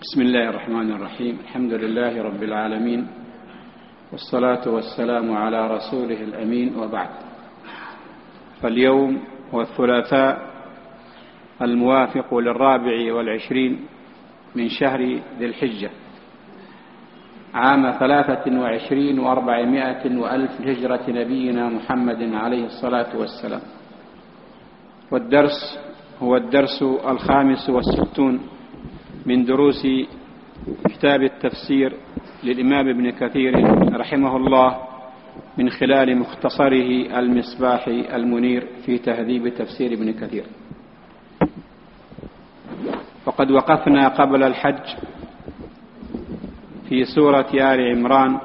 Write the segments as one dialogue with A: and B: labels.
A: بسم الله الرحمن الرحيم. الحمد لله رب العالمين، والصلاة والسلام على رسوله الأمين، وبعد. فاليوم هو الثلاثاء الموافق 24 من شهر ذي الحجة عام 23 و400 وألف هجرة نبينا محمد عليه الصلاة والسلام. والدرس هو الدرس 65 من دروس كتاب التفسير للإمام ابن كثير رحمه الله من خلال مختصره المصباح المنير في تهذيب تفسير ابن كثير. وقد وقفنا قبل الحج في سورة آل عمران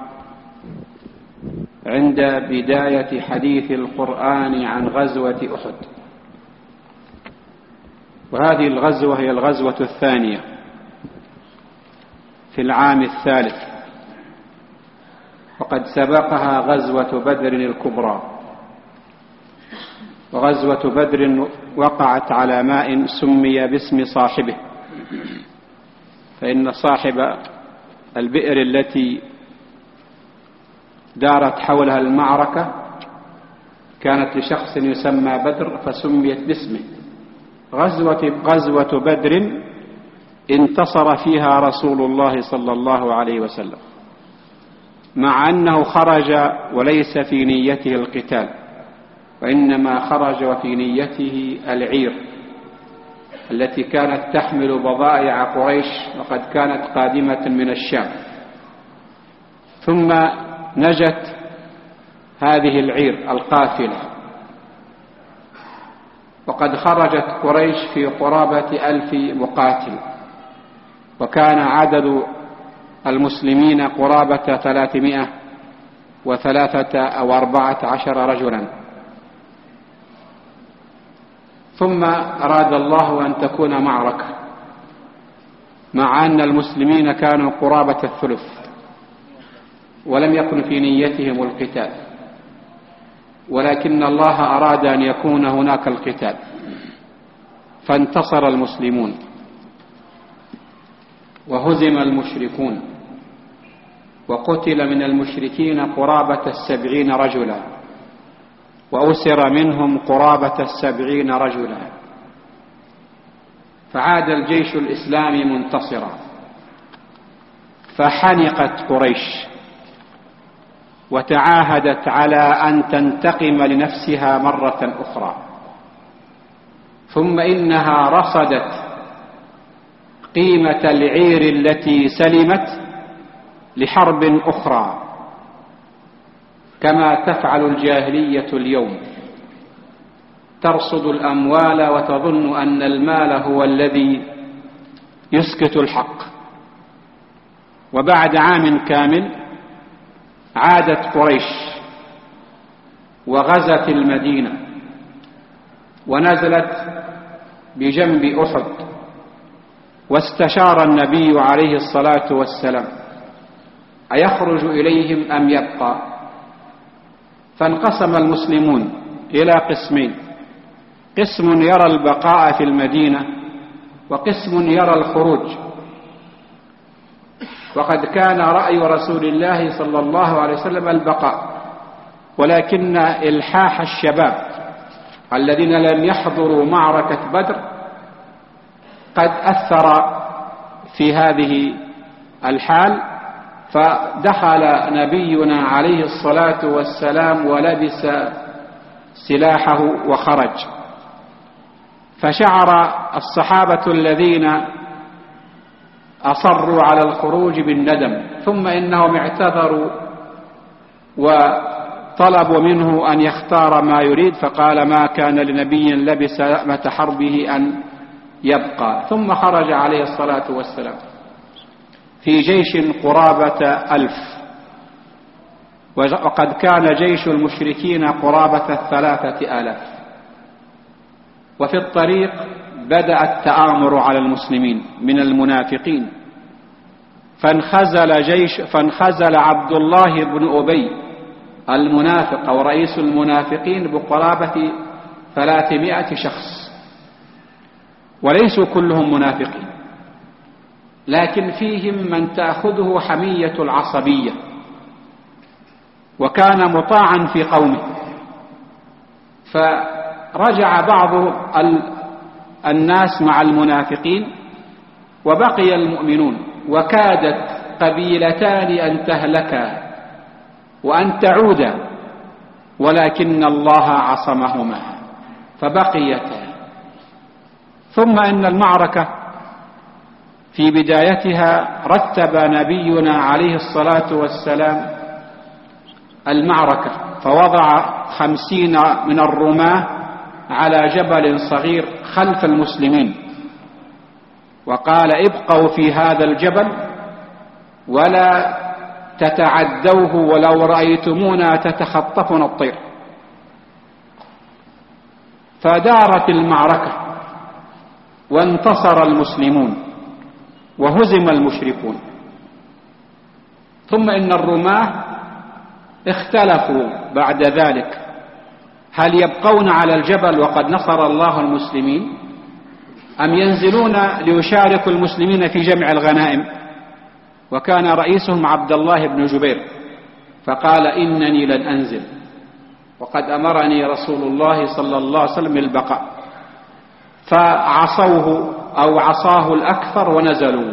A: عند بداية حديث القرآن عن غزوة أحد، وهذه الغزوة هي الغزوة الثانية في العام الثالث، وقد سبقها غزوة بدر الكبرى. وغزوة بدر وقعت على ماء سمي باسم صاحبه، فإن صاحب البئر التي دارت حولها المعركة كانت لشخص يسمى بدر فسميت باسمه. غزوة بدر انتصر فيها رسول الله صلى الله عليه وسلم، مع أنه خرج وليس في نيته القتال، وإنما خرج وفي نيته العير التي كانت تحمل بضائع قريش، وقد كانت قادمة من الشام. ثم نجت هذه العير القافلة، وقد خرجت قريش في قرابة 1000 مقاتل، وكان عدد المسلمين قرابة 313 أو 14 رجلا. ثم أراد الله أن تكون معركة، مع أن المسلمين كانوا قرابة الثلث ولم يكن في نيتهم القتال، ولكن الله أراد أن يكون هناك القتال، فانتصر المسلمون وهزم المشركون، وقتل من المشركين قرابة 70 رجلا، وأسر منهم قرابة 70 رجلا. فعاد الجيش الإسلامي منتصرا، فحنقت قريش وتعاهدت على أن تنتقم لنفسها مرة أخرى. ثم إنها رصدت قيمة العير التي سلمت لحرب أخرى، كما تفعل الجاهلية اليوم، ترصد الأموال وتظن أن المال هو الذي يسكت الحق. وبعد عام كامل عادت قريش وغزت المدينة، ونزلت بجنب أحد، واستشار النبي عليه الصلاة والسلام أيخرج إليهم أم يبقى؟ فانقسم المسلمون إلى قسمين: قسم يرى البقاء في المدينة، وقسم يرى الخروج. وقد كان رأي رسول الله صلى الله عليه وسلم البقاء، ولكن إلحاح الشباب الذين لم يحضروا معركة بدر قد أثر في هذه الحال، فدخل نبينا عليه الصلاة والسلام ولبس سلاحه وخرج. فشعر الصحابة الذين أصروا على الخروج بالندم، ثم إنهم اعتذروا وطلبوا منه أن يختار ما يريد، فقال: ما كان لنبي لبس لأمة حربه أن يبقى. ثم خرج عليه الصلاة والسلام في جيش قرابة 1000، وقد كان جيش المشركين قرابة 3000. وفي الطريق بدأ التآمر على المسلمين من المنافقين، فانخزل عبد الله بن أبي المنافق أو رئيس المنافقين بقرابة 300 شخص، وليسوا كلهم منافقين، لكن فيهم من تأخذه حمية العصبية، وكان مطاعا في قومه، فرجع بعض الناس مع المنافقين وبقي المؤمنون، وكادت قبيلتان أن تهلكا وأن تعودا، ولكن الله عصمهما فبقيتا. ثم إن المعركة في بدايتها رتب نبينا عليه الصلاة والسلام المعركة، فوضع 50 من الرماة على جبل صغير خلف المسلمين، وقال: ابقوا في هذا الجبل ولا تتعدوه، ولو رأيتمونا تتخطفنا الطير. فدارت المعركة وانتصر المسلمون وهزم المشركون. ثم إن الرماة اختلفوا بعد ذلك، هل يبقون على الجبل وقد نصر الله المسلمين، أم ينزلون ليشاركوا المسلمين في جمع الغنائم؟ وكان رئيسهم عبد الله بن جبير، فقال: إنني لن أنزل، وقد أمرني رسول الله صلى الله عليه وسلم بالبقاء. فعصوه أو عصاه الأكثر ونزلوا.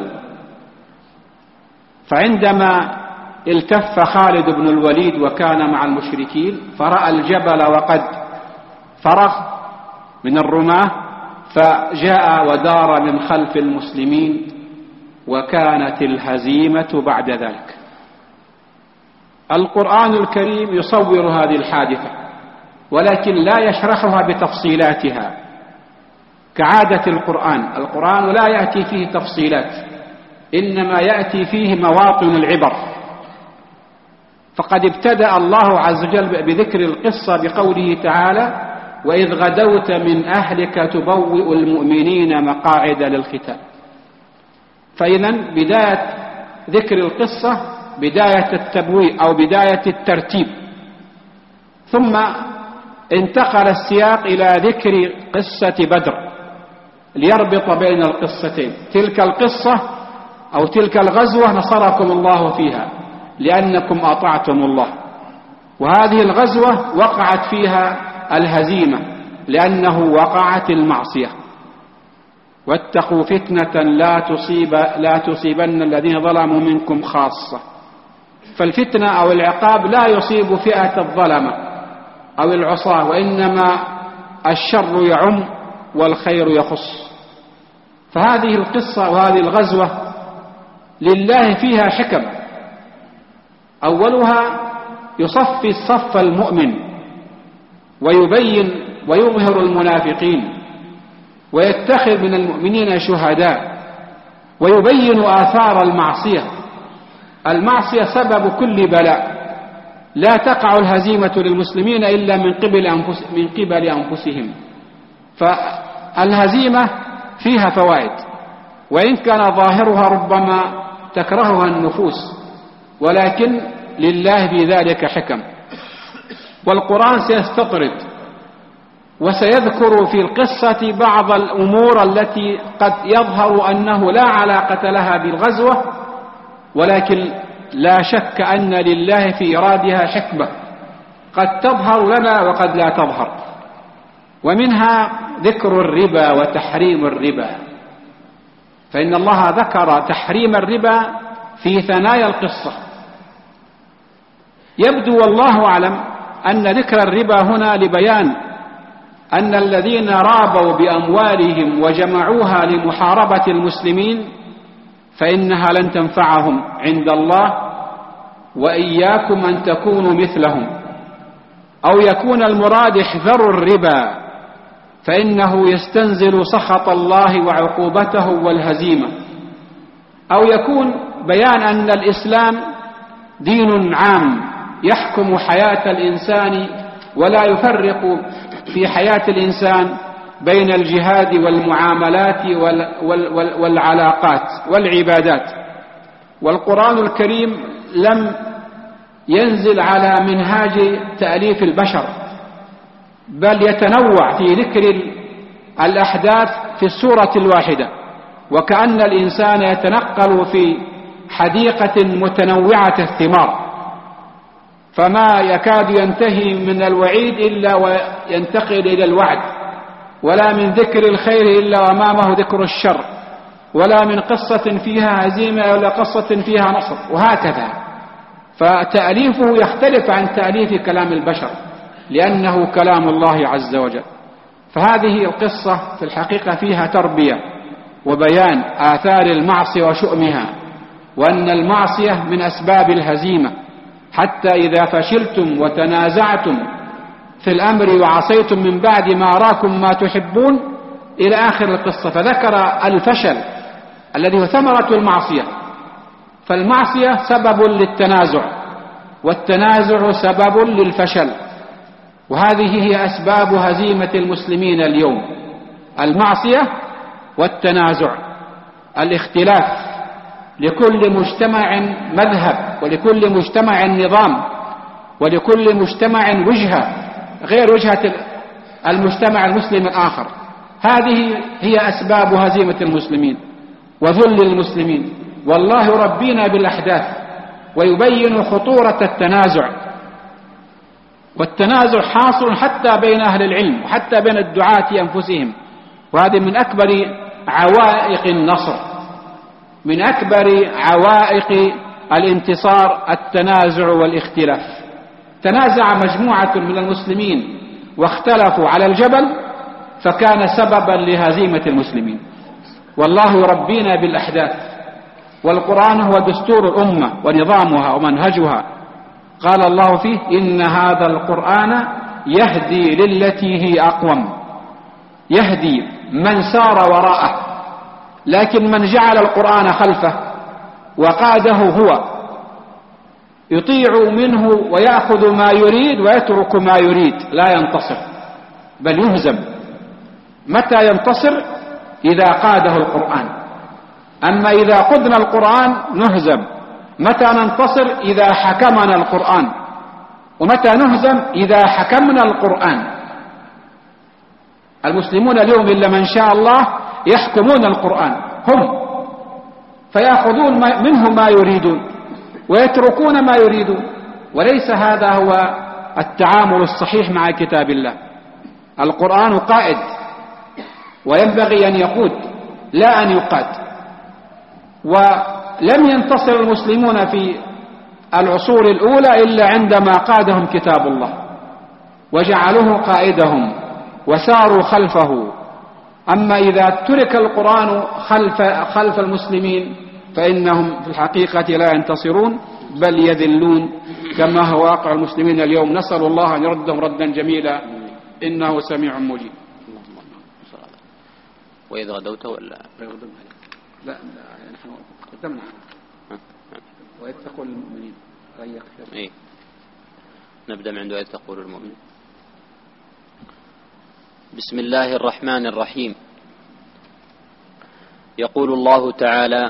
A: فعندما التف خالد بن الوليد وكان مع المشركين فرأى الجبل وقد فرغ من الرماة، فجاء ودار من خلف المسلمين، وكانت الهزيمة بعد ذلك. القرآن الكريم يصور هذه الحادثة، ولكن لا يشرحها بتفصيلاتها كعادة القرآن لا يأتي فيه تفصيلات، إنما يأتي فيه مواطن العبر. فقد ابتدأ الله عز وجل بذكر القصة بقوله تعالى: وإذ غدوت من أهلك تبوئ المؤمنين مقاعد للقتال. فإذن بداية ذكر القصة بداية التبويء أو بداية الترتيب. ثم انتقل السياق إلى ذكر قصة بدر ليربط بين القصتين. تلك القصة أو تلك الغزوة نصركم الله فيها لأنكم أطعتم الله، وهذه الغزوة وقعت فيها الهزيمة لأنه وقعت المعصية. واتقوا فتنة لا تصيبن الذين ظلموا منكم خاصة. فالفتنة أو العقاب لا يصيب فئة الظلمة أو العصاة، وإنما الشر يعم والخير يخص. فهذه القصة وهذه الغزوة لله فيها حكم. أولها يصفي الصف المؤمن ويبين ويظهر المنافقين، ويتخذ من المؤمنين شهداء، ويبين آثار المعصية. المعصية سبب كل بلاء، لا تقع الهزيمة للمسلمين إلا من قبل أنفسهم. فالهزيمة فيها فوائد، وإن كان ظاهرها ربما تكرهها النفوس، ولكن لله في ذلك حكم. والقرآن سيستطرد وسيذكر في القصة بعض الأمور التي قد يظهر أنه لا علاقة لها بالغزوة، ولكن لا شك أن لله في إرادها حكمة قد تظهر لنا وقد لا تظهر. ومنها ذكر الربا وتحريم الربا، فإن الله ذكر تحريم الربا في ثنايا القصة. يبدو والله أعلم أن ذكر الربا هنا لبيان أن الذين رابوا بأموالهم وجمعوها لمحاربة المسلمين فإنها لن تنفعهم عند الله، وإياكم أن تكونوا مثلهم. أو يكون المراد احذروا الربا فإنه يستنزل سخط الله وعقوبته والهزيمة. أو يكون بيان أن الإسلام دين عام يحكم حياة الإنسان ولا يفرق في حياة الإنسان بين الجهاد والمعاملات والعلاقات والعبادات. والقرآن الكريم لم ينزل على منهاج تأليف البشر، بل يتنوع في ذكر الأحداث في السورة الواحدة. وكأن الإنسان يتنقل في حديقة متنوعة الثمار، فما يكاد ينتهي من الوعيد إلا وينتقل إلى الوعد، ولا من ذكر الخير إلا وأمامه ذكر الشر، ولا من قصة فيها هزيمة ولا قصة فيها نصر، وهكذا. فتأليفه يختلف عن تأليف كلام البشر لأنه كلام الله عز وجل. فهذه القصة في الحقيقة فيها تربية وبيان آثار المعصية وشؤمها، وأن المعصية من أسباب الهزيمة، حتى إذا فشلتم وتنازعتم في الأمر وعصيتم من بعد ما أراكم ما تحبون إلى آخر القصة. فذكر الفشل الذي هو ثمرة المعصية، فالمعصية سبب للتنازع، والتنازع سبب للفشل، وهذه هي أسباب هزيمة المسلمين اليوم: المعصية والتنازع، الاختلاف، لكل مجتمع مذهب، ولكل مجتمع نظام، ولكل مجتمع وجهة غير وجهة المجتمع المسلم الآخر. هذه هي أسباب هزيمة المسلمين وذل المسلمين. والله يربينا بالأحداث ويبين خطورة التنازع، والتنازع حاصل حتى بين أهل العلم وحتى بين الدعاة أنفسهم، وهذه من أكبر عوائق النصر، من أكبر عوائق الانتصار التنازع والاختلاف. تنازع مجموعة من المسلمين واختلفوا على الجبل فكان سببا لهزيمة المسلمين. والله يربينا بالأحداث، والقرآن هو دستور الأمة ونظامها ومنهجها. قال الله فيه: إن هذا القرآن يهدي للتي هي أقوم، يهدي من سار وراءه، لكن من جعل القرآن خلفه وقاده هو يطيع منه ويأخذ ما يريد ويترك ما يريد لا ينتصر بل يهزم. متى ينتصر؟ إذا قاده القرآن. أما إذا قدنا القرآن نهزم. متى ننتصر؟ إذا حكمنا القرآن. ومتى نهزم؟ إذا حكمنا القرآن. المسلمون اليوم إلا من شاء الله يحكمون القرآن هم، فيأخذون منه ما يريدون ويتركون ما يريدون، وليس هذا هو التعامل الصحيح مع كتاب الله. القرآن قائد وينبغي أن يقود لا أن يقاد. ولم ينتصر المسلمون في العصور الأولى إلا عندما قادهم كتاب الله وجعلوه قائدهم وساروا خلفه. أما إذا ترك القرآن خلف المسلمين فإنهم في الحقيقة لا ينتصرون بل يذلون، كما هو واقع المسلمين اليوم. نسأل الله أن يردهم ردا جميلا إنه سميع مجيب.
B: وإذ غدوت ولا
A: لا نحن قدمنا وإذ تقول المؤمنين
B: إيه؟ نبدأ من عند وإذ تقول المؤمنين. بسم الله الرحمن الرحيم. يقول الله تعالى: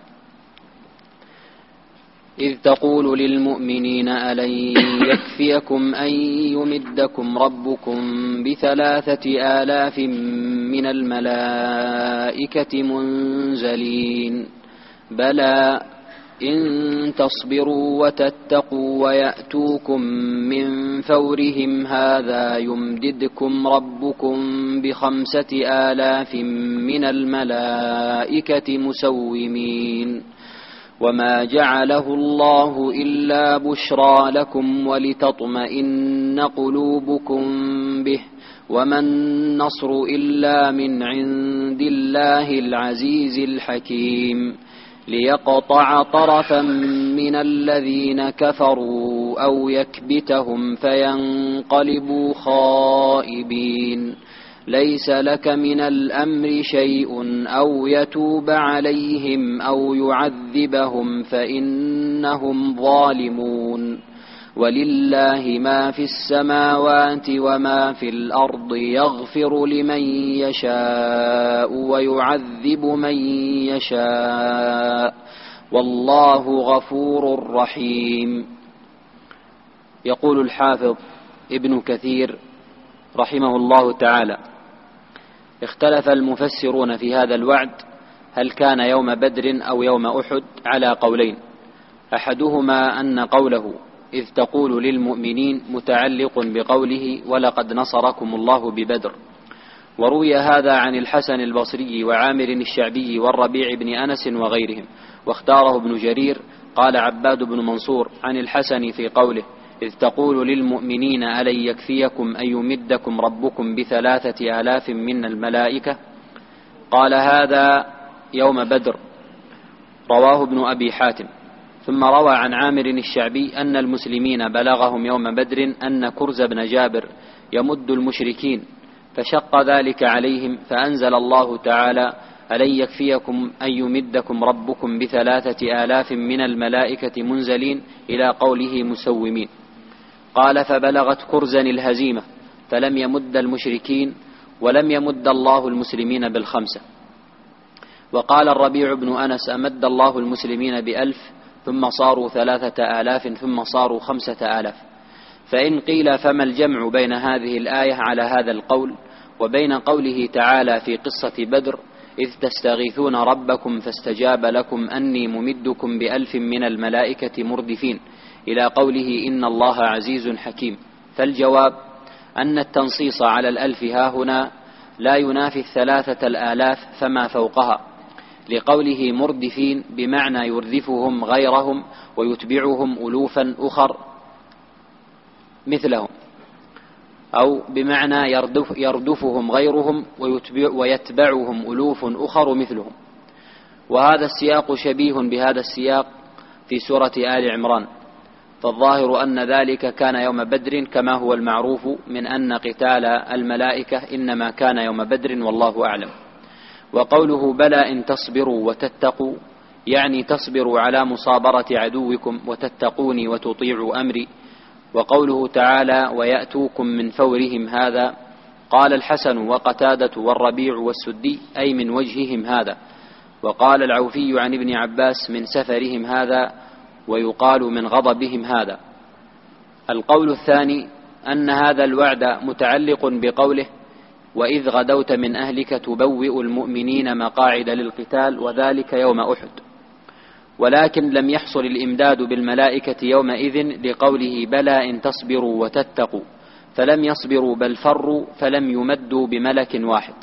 B: إذ تقول للمؤمنين ألن يكفيكم أن يمدكم ربكم ب3,000 من الملائكة منزلين بلى إن تصبروا وتتقوا ويأتوكم من فورهم هذا يمددكم ربكم ب5,000 من الملائكة مسومين وما جعله الله إلا بشرى لكم ولتطمئن قلوبكم به وما النصر إلا من عند الله العزيز الحكيم ليقطع طرفا من الذين كفروا أو يكبتهم فينقلبوا خائبين ليس لك من الأمر شيء أو يتوب عليهم أو يعذبهم فإنهم ظالمون ولله ما في السماوات وما في الأرض يغفر لمن يشاء ويعذب من يشاء والله غفور رحيم. يقول الحافظ ابن كثير رحمه الله تعالى: اختلف المفسرون في هذا الوعد هل كان يوم بدر أو يوم أحد على قولين، أحدهما أن قوله إذ تقول للمؤمنين متعلق بقوله ولقد نصركم الله ببدر، وروي هذا عن الحسن البصري وعامر الشعبي والربيع بن أنس وغيرهم، واختاره ابن جرير. قال عباد بن منصور عن الحسن في قوله إذ تقول للمؤمنين ألن يكفيكم أن يمدكم ربكم ب3,000 من الملائكة، قال هذا يوم بدر، رواه ابن أبي حاتم. ثم روى عن عامر الشعبي أن المسلمين بلغهم يوم بدر أن كرز بن جابر يمد المشركين، فشق ذلك عليهم، فأنزل الله تعالى ألن يكفيكم أن يمدكم ربكم ب3,000 من الملائكة منزلين إلى قوله مسومين. قال فبلغت كرزا الهزيمة فلم يمد المشركين ولم يمد الله المسلمين ب5. وقال الربيع بن أنس أمد الله المسلمين ب1000 ثم صاروا 3,000 ثم صاروا 5,000. فإن قيل فما الجمع بين هذه الآية على هذا القول وبين قوله تعالى في قصة بدر إذ تستغيثون ربكم فاستجاب لكم أني ممدكم ب1000 من الملائكة مردفين إلى قوله إن الله عزيز حكيم؟ فالجواب أن التنصيص على 1000 هاهنا لا ينافي 3,000 فما فوقها، لقوله مردفين بمعنى يردفهم غيرهم ويتبعهم ألوفا أخر مثلهم، أو بمعنى يردفهم غيرهم ويتبعهم ألوف أخر مثلهم. وهذا السياق شبيه بهذا السياق في سورة آل عمران، فالظاهر أن ذلك كان يوم بدر كما هو المعروف من أن قتال الملائكة إنما كان يوم بدر والله أعلم. وقوله بلى إن تصبروا وتتقوا يعني تصبروا على مصابرة عدوكم وتتقوني وتطيعوا أمري. وقوله تعالى ويأتوكم من فورهم هذا، قال الحسن وقتادة والربيع والسدي أي من وجههم هذا. وقال العوفي عن ابن عباس من سفرهم هذا، ويقال من غضبهم هذا. القول الثاني أن هذا الوعد متعلق بقوله وإذ غدوت من أهلك تبوئ المؤمنين مقاعد للقتال، وذلك يوم أحد. ولكن لم يحصل الإمداد بالملائكة يومئذ لقوله بلى إن تصبروا وتتقوا، فلم يصبروا بل فروا فلم يمدوا بملك واحد.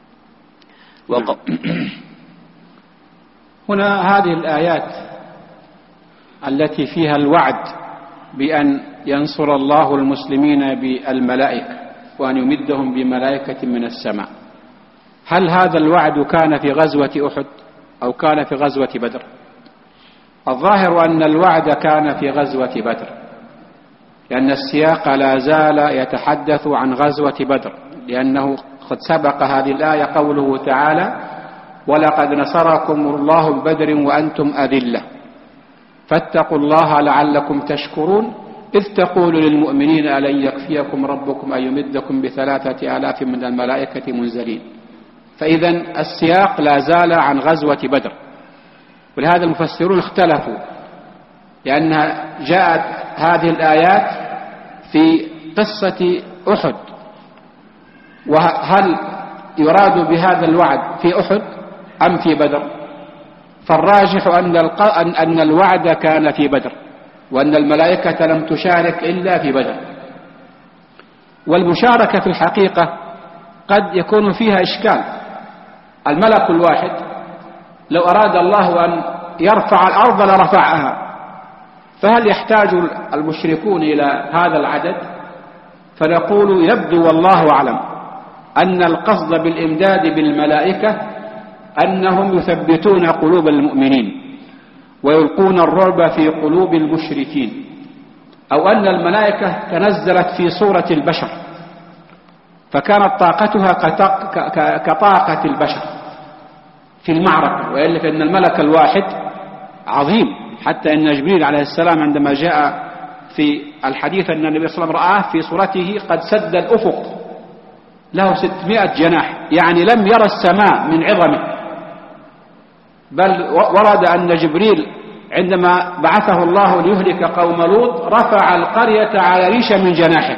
A: هنا هذه الآيات التي فيها الوعد بأن ينصر الله المسلمين بالملائكة وأن يمدهم بملائكة من السماء، هل هذا الوعد كان في غزوة أحد أو كان في غزوة بدر؟ الظاهر أن الوعد كان في غزوة بدر، لأن السياق لا زال يتحدث عن غزوة بدر، لأنه قد سبق هذه الآية قوله تعالى ولقد نصركم الله ببدر وأنتم أذلة فاتقوا الله لعلكم تشكرون إذ تقول للمؤمنين ألن يكفيكم ربكم أن يمدكم ب3,000 من الملائكة منزلين. فإذا السياق لا زال عن غزوة بدر، ولهذا المفسرون اختلفوا، لأن جاءت هذه الآيات في قصة أحد، وهل يراد بهذا الوعد في أحد أم في بدر؟ فالراجح أن الوعد كان في بدر، وأن الملائكة لم تشارك إلا في بدر. والمشاركة في الحقيقة قد يكون فيها إشكال. الملك الواحد لو أراد الله أن يرفع الأرض لرفعها، فهل يحتاج المشركون إلى هذا العدد؟ فنقول يبدو والله أعلم أن القصد بالإمداد بالملائكة أنهم يثبتون قلوب المؤمنين ويلقون الرعب في قلوب المشركين، أو أن الملائكة تنزلت في صورة البشر فكانت طاقتها كطاقة البشر في المعركة، وإلا فإن الملك الواحد عظيم، حتى أن جبريل عليه السلام عندما جاء في الحديث أن النبي صلى الله عليه وسلم رآه في صورته قد سد الأفق له 600 جناح، يعني لم يرى السماء من عظمه. بل ورد أن جبريل عندما بعثه الله ليهلك قوم لوط رفع القرية على ريشة من جناحه.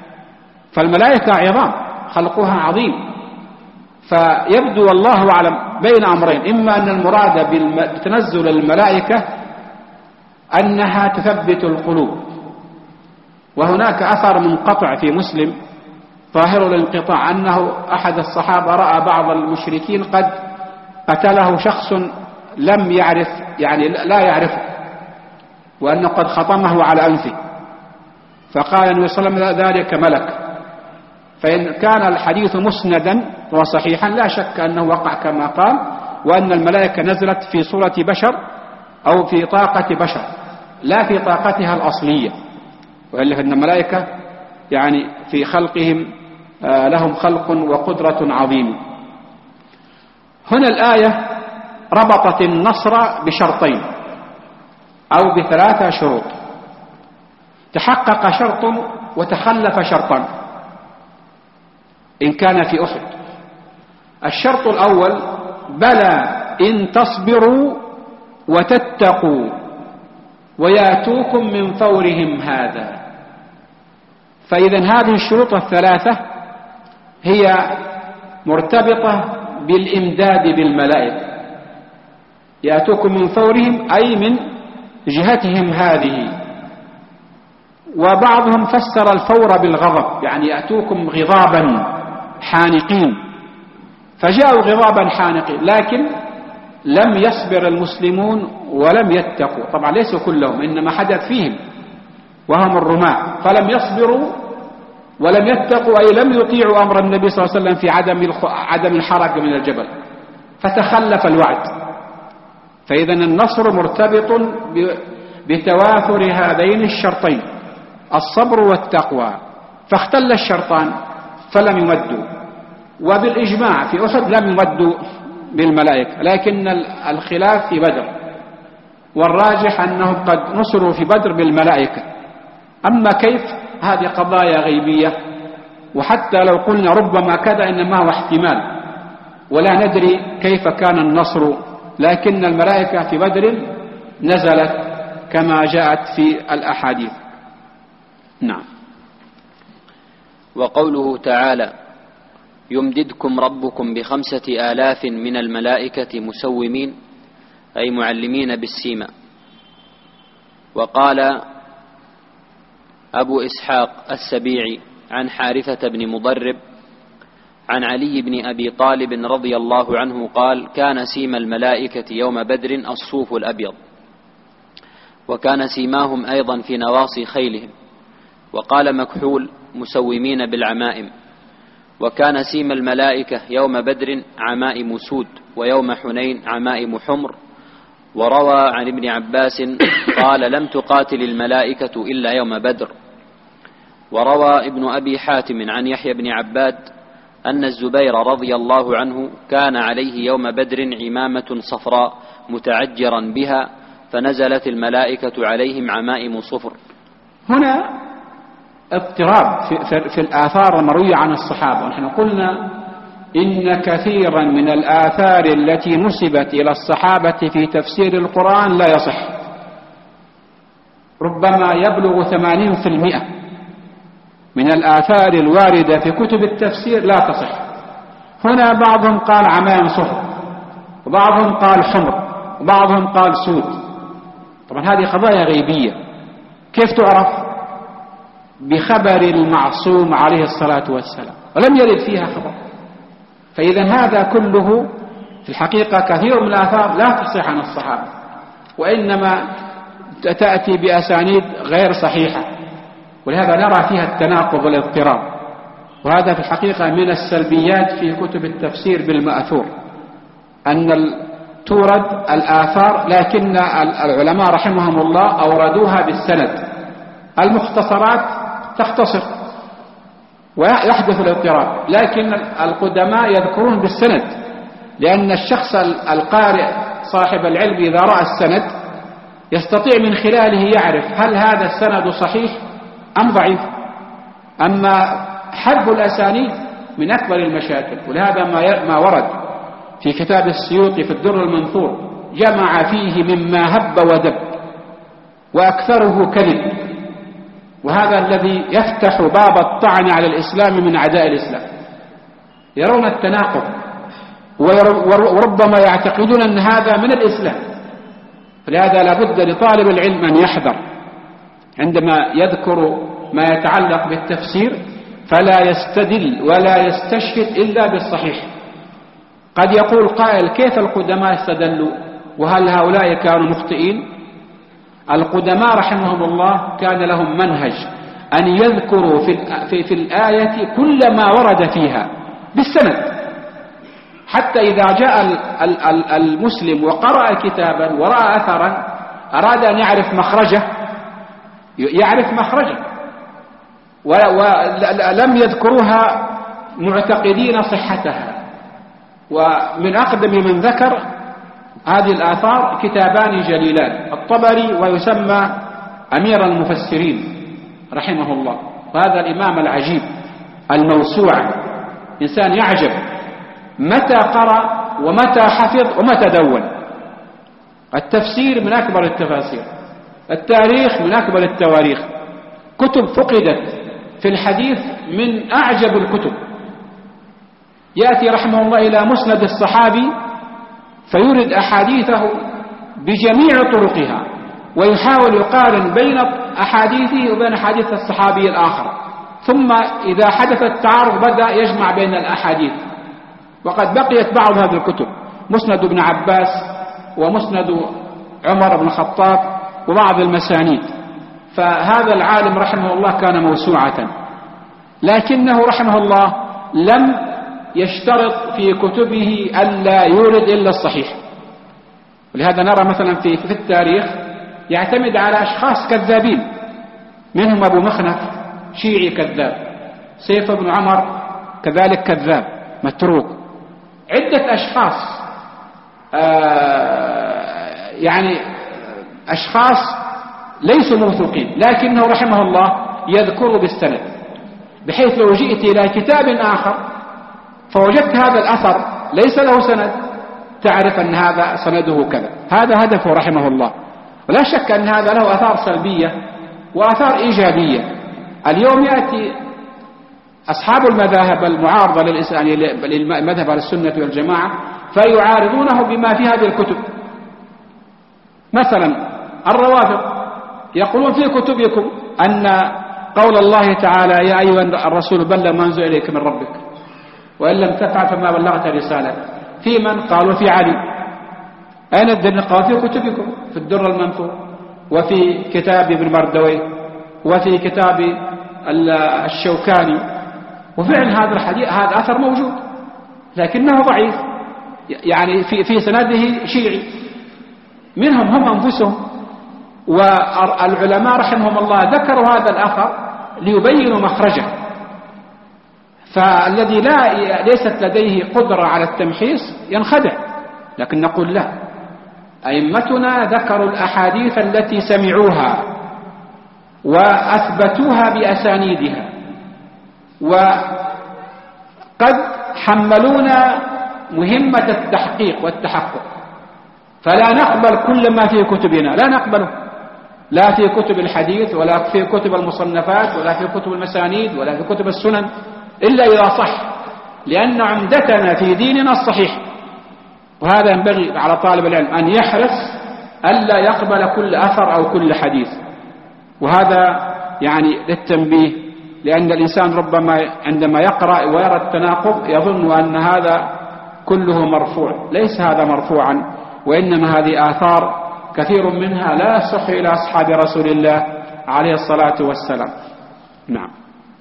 A: فالملائكة عظام، خلقها عظيم. فيبدو والله أعلم بين أمرين: إما أن المراد بتنزل الملائكة أنها تثبت القلوب، وهناك أثر منقطع في مسلم ظاهر الانقطاع أنه أحد الصحابة رأى بعض المشركين قد قتله شخص لم يعرف، يعني لا يعرفه، وأنه قد خطمه على أنفه، فقال النبي صلى الله عليه وسلم: ذلك ملك. فإن كان الحديث مسندا وصحيحا لا شك أنه وقع كما قال، وأن الملائكة نزلت في صورة بشر أو في طاقة بشر لا في طاقتها الأصلية، وإلا أن الملائكة يعني في خلقهم لهم خلق وقدرة عظيمة. هنا الآية ربطت النصر بشرطين أو ب3 شروط: تحقق شرط وتخلف شرطا إن كان في أحد. الشرط الأول: بلى إن تصبروا وتتقوا وياتوكم من فورهم هذا. فإذا هذه الشروط ال3 هي مرتبطة بالإمداد بالملائكة، ياتوكم من فورهم أي من جهتهم هذه. وبعضهم فسر الفور بالغضب، يعني يأتوكم غضابا حانقين، فجاءوا غضابا حانقين، لكن لم يصبر المسلمون ولم يتقوا. طبعا ليسوا كلهم، إنما حدث فيهم وهم الرماة، فلم يصبروا ولم يتقوا، أي لم يطيعوا أمر النبي صلى الله عليه وسلم في عدم الحركة من الجبل، فتخلف الوعد. فإذا النصر مرتبط بتوافر هذين الشرطين: الصبر والتقوى. فاختل الشرطان فلم يمدوا، وبالإجماع في أحد لم يمدوا بالملائكة، لكن الخلاف في بدر، والراجح أنهم قد نصروا في بدر بالملائكة. أما كيف، هذه قضايا غيبية، وحتى لو قلنا ربما كذا إنما هو احتمال، ولا ندري كيف كان النصر، لكن الملائكة في بدر نزلت كما جاءت في الأحاديث. نعم.
B: وقوله تعالى: يمددكم ربكم ب5,000 من الملائكة مسومين، أي معلمين بالسيما. وقال أبو إسحاق السبيعي عن حارثة بن مضرب عن علي بن أبي طالب رضي الله عنه قال: كان سيم الملائكة يوم بدر الصوف الأبيض، وكان سيماهم أيضا في نواصي خيلهم. وقال مكحول: مسومين بالعمائم. وكان سيم الملائكة يوم بدر عمائم سود، ويوم حنين عمائم حمر. وروى عن ابن عباس قال: لم تقاتل الملائكة إلا يوم بدر. وروى ابن أبي حاتم عن يحيى بن عباد أن الزبير رضي الله عنه كان عليه يوم بدر عمامة صفراء متعجرا بها، فنزلت الملائكة عليهم عمائم صفر.
A: هنا اضطراب في الآثار المروية عن الصحابة. ونحن قلنا إن كثيرا من الآثار التي نسبت إلى الصحابة في تفسير القرآن لا يصح، ربما يبلغ 80% من الآثار الواردة في كتب التفسير لا تصح. هنا بعضهم قال عمائم صفر، وبعضهم قال حمر، وبعضهم قال سود. طبعا هذه قضايا غيبية، كيف تعرف؟ بخبر المعصوم عليه الصلاة والسلام، ولم يرد فيها خبر. فإذا هذا كله في الحقيقة كثير من الآثار لا تصح عن الصحابة، وإنما تأتي بأسانيد غير صحيحة، ولهذا نرى فيها التناقض والاضطراب. وهذا في الحقيقة من السلبيات في كتب التفسير بالمأثور، أن تورد الآثار لكن العلماء رحمهم الله أوردوها بالسند. المختصرات تختصر ويحدث الاضطراب، لكن القدماء يذكرون بالسند، لأن الشخص القارئ صاحب العلم إذا رأى السند يستطيع من خلاله يعرف هل هذا السند صحيح أم ضعيف. أما حذف الأسانيد من أكبر المشاكل، ولهذا ما ورد في كتاب السيوطي في الدر المنثور جمع فيه مما هب ودب وأكثره كذب، وهذا الذي يفتح باب الطعن على الإسلام من أعداء الإسلام. يرون التناقض وربما يعتقدون أن هذا من الإسلام. فلهذا لابد لطالب العلم أن يحذر عندما يذكر ما يتعلق بالتفسير، فلا يستدل ولا يستشهد إلا بالصحيح. قد يقول قائل: كيف القدماء استدلوا وهل هؤلاء كانوا مخطئين؟ القدماء رحمهم الله كان لهم منهج أن يذكروا في الآية كل ما ورد فيها بالسند، حتى إذا جاء المسلم وقرأ كتابا ورأى أثرا أراد أن يعرف مخرجه يعرف مخرجه، ولم يذكروها معتقدين صحتها. ومن أقدم من ذكر هذه الآثار كتابان جليلان: الطبري ويسمى أمير المفسرين رحمه الله، وهذا الإمام العجيب الموسوعة، إنسان يعجب متى قرأ ومتى حفظ ومتى دون. التفسير من أكبر التفاسير، التاريخ من أكبر التواريخ، كتب فقدت في الحديث من أعجب الكتب. يأتي رحمه الله إلى مسند الصحابي فيورد أحاديثه بجميع طرقها، ويحاول يقارن بين أحاديثه وبين أحاديث الصحابي الآخر، ثم إذا حدث التعارض بدأ يجمع بين الأحاديث. وقد بقيت بعض هذه الكتب: مسند ابن عباس ومسند عمر بن الخطاب وبعض المسانيد. فهذا العالم رحمه الله كان موسوعة، لكنه رحمه الله لم يشترط في كتبه ألا يورد إلا الصحيح. ولهذا نرى مثلا في التاريخ يعتمد على أشخاص كذابين، منهم أبو مخنف شيعي كذاب، سيف بن عمر كذلك كذاب متروك، عدة أشخاص يعني أشخاص ليسوا موثوقين، لكنه رحمه الله يذكر بالسند، بحيث لو جئت إلى كتاب آخر فوجدت هذا الأثر ليس له سند تعرف أن هذا سنده كذا. هذا هدفه رحمه الله. ولا شك أن هذا له آثار سلبية وآثار إيجابية. اليوم يأتي أصحاب المذاهب المعارضة للمذهب على السنة والجماعة فيعارضونه بما في هذه الكتب. مثلا الروافض يقولون في كتبكم أن قول الله تعالى: يا أيها الرسول بلغ ما أنزل إليك من ربك وإن لم تفعل فما بلغت رسالته. في من قالوا في علي. أين الدليل؟ قال في كتبكم، في الدر المنثور وفي كتاب ابن مردويه وفي كتاب الشوكاني. وفعلا هذا الحديث هذا أثر موجود لكنه ضعيف، يعني في سنده شيعي منهم هم أنفسهم. والعلماء رحمهم الله ذكروا هذا الأثر ليبينوا مخرجه. فالذي ليست لديه قدرة على التمحيص ينخدع. لكن نقول لا، أئمتنا ذكروا الأحاديث التي سمعوها وأثبتوها بأسانيدها، وقد حملونا مهمة التحقيق والتحقق. فلا نقبل كل ما في كتبنا، لا نقبله، لا في كتب الحديث ولا في كتب المصنفات ولا في كتب المسانيد ولا في كتب السنن إلا إذا صح، لأن عمدتنا في ديننا الصحيح. وهذا ينبغي على طالب العلم أن يحرص ألا يقبل كل أثر أو كل حديث. وهذا يعني للتنبيه، لأن الإنسان ربما عندما يقرأ ويرى التناقض يظن أن هذا كله مرفوع. ليس هذا مرفوعا، وإنما هذه آثار كثير منها لا يصح إلى أصحاب رسول الله عليه الصلاة والسلام. نعم.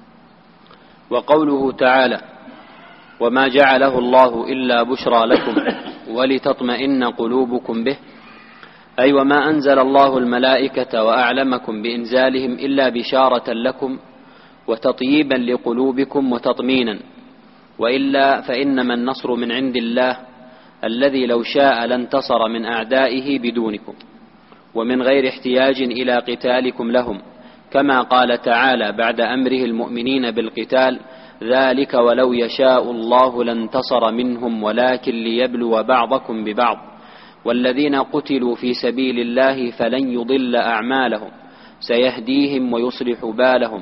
B: وقوله تعالى: وما جعله الله إلا بشرى لكم ولتطمئن قلوبكم به، أي وما أنزل الله الملائكة وأعلمكم بإنزالهم إلا بشارة لكم وتطييبا لقلوبكم وتطمينا، وإلا فإنما النصر من عند الله الذي لو شاء لانتصر من أعدائه بدونكم ومن غير احتياج إلى قتالكم لهم، كما قال تعالى بعد أمره المؤمنين بالقتال: ذلك ولو يشاء الله لانتصر منهم ولكن ليبلو بعضكم ببعض، والذين قتلوا في سبيل الله فلن يضل أعمالهم سيهديهم ويصلح بالهم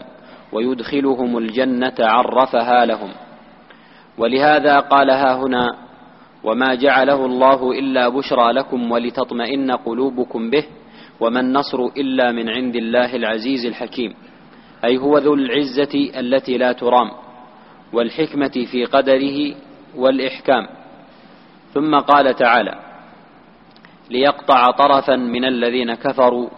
B: ويدخلهم الجنة عرفها لهم. ولهذا قالها هنا: وما جعله الله إلا بشرى لكم ولتطمئن قلوبكم به وما النصر إلا من عند الله العزيز الحكيم، أي هو ذو العزة التي لا ترام والحكمة في قدره والإحكام. ثم قال تعالى: ليقطع طرفا من الذين كفروا،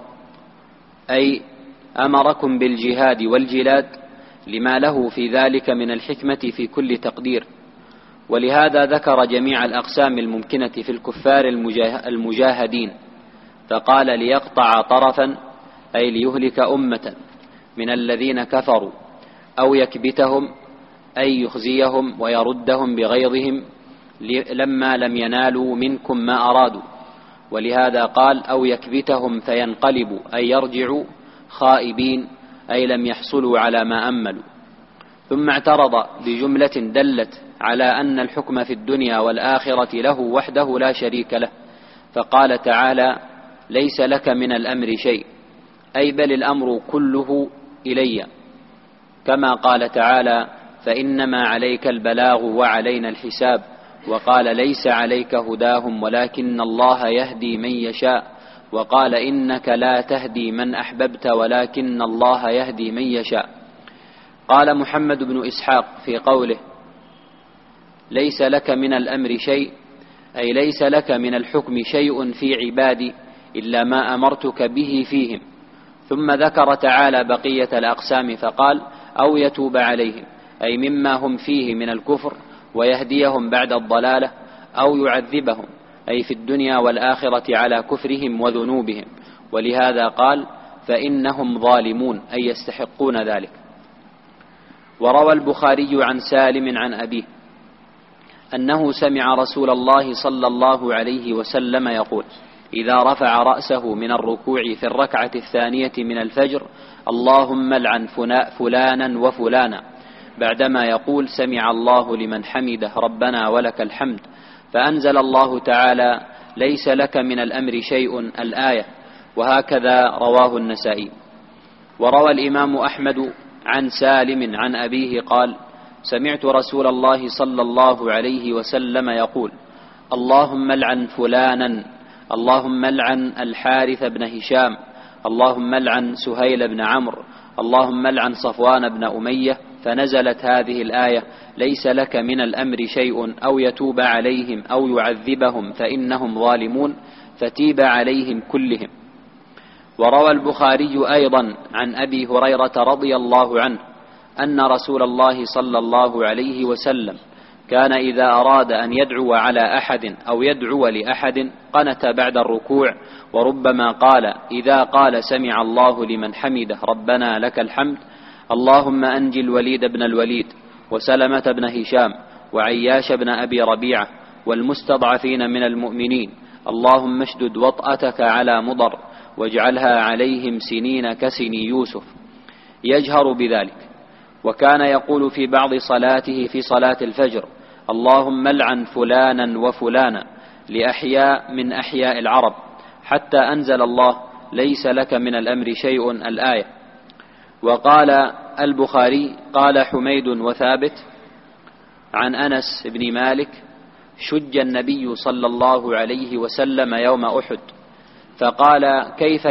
B: أي أمركم بالجهاد والجلاد لما له في ذلك من الحكمة في كل تقدير. ولهذا ذكر جميع الأقسام الممكنة في الكفار المجاهدين، فقال: ليقطع طرفا، أي ليهلك أمة من الذين كفروا، أو يكبتهم، أي يخزيهم ويردهم بغيظهم لما لم ينالوا منكم ما أرادوا. ولهذا قال: أو يكبتهم فينقلبوا، أي يرجعوا خائبين، أي لم يحصلوا على ما أملوا. ثم اعترض بجملة دلت على أن الحكم في الدنيا والآخرة له وحده لا شريك له، فقال تعالى: ليس لك من الأمر شيء، أي بل الأمر كله إلي، كما قال تعالى: فإنما عليك البلاغ وعلينا الحساب. وقال: ليس عليك هداهم ولكن الله يهدي من يشاء. وقال: إنك لا تهدي من أحببت ولكن الله يهدي من يشاء. قال محمد بن إسحاق في قوله: ليس لك من الأمر شيء، أي ليس لك من الحكم شيء في عبادي إلا ما أمرتك به فيهم. ثم ذكر تعالى بقية الأقسام فقال: أو يتوب عليهم، أي مما هم فيه من الكفر ويهديهم بعد الضلالة، أو يعذبهم، أي في الدنيا والآخرة على كفرهم وذنوبهم. ولهذا قال: فإنهم ظالمون، أي يستحقون ذلك. وروى البخاري عن سالم عن أبيه أنه سمع رسول الله صلى الله عليه وسلم يقول: إذا رفع رأسه من الركوع في الركعة الثانية من الفجر: اللهم لعن فلانا وفلانا، بعدما يقول: سمع الله لمن حمده ربنا ولك الحمد. فأنزل الله تعالى: ليس لك من الأمر شيء، الآية. وهكذا رواه النسائي. وروى الإمام أحمد عن سالم عن أبيه قال: سمعت رسول الله صلى الله عليه وسلم يقول: اللهم لعن فلانا، اللهم لعن الحارث بن هشام، اللهم لعن سهيل بن عمرو، اللهم لعن صفوان بن أمية. فنزلت هذه الآية: ليس لك من الأمر شيء، أو يتوب عليهم أو يعذبهم فإنهم ظالمون، فتيب عليهم كلهم. وروى البخاري أيضا عن أبي هريرة رضي الله عنه أن رسول الله صلى الله عليه وسلم كان إذا أراد أن يدعو على أحد أو يدعو لأحد قنت بعد الركوع، وربما قال إذا قال: سمع الله لمن حمده ربنا لك الحمد: اللهم أنجي الوليد بن الوليد وسلمة بن هشام وعياش بن أبي ربيعة والمستضعفين من المؤمنين، اللهم اشدد وطأتك على مضر واجعلها عليهم سنين كسن يوسف، يجهر بذلك. وكان يقول في بعض صلاته في صلاة الفجر: اللهم لعن فلانا وفلانا، لأحياء من أحياء العرب، حتى أنزل الله: ليس لك من الأمر شيء، الآية. وقال البخاري: قال حميد وثابت عن أنس بن مالك: شج النبي صلى الله عليه وسلم يوم أحد، فقال: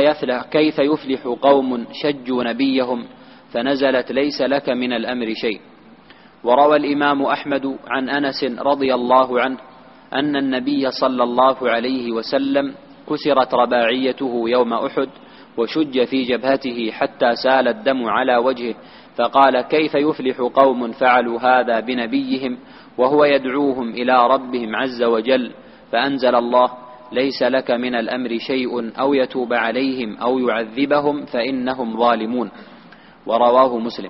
B: كيف يفلح قوم شجوا نبيهم؟ فنزلت: ليس لك من الأمر شيء. وروى الإمام أحمد عن أنس رضي الله عنه أن النبي صلى الله عليه وسلم كسرت رباعيته يوم أحد وشج في جبهته حتى سال الدم على وجهه، فقال: كيف يفلح قوم فعلوا هذا بنبيهم وهو يدعوهم إلى ربهم عز وجل؟ فأنزل الله: ليس لك من الأمر شيء، أو يتوب عليهم أو يعذبهم فإنهم ظالمون. ورواه مسلم.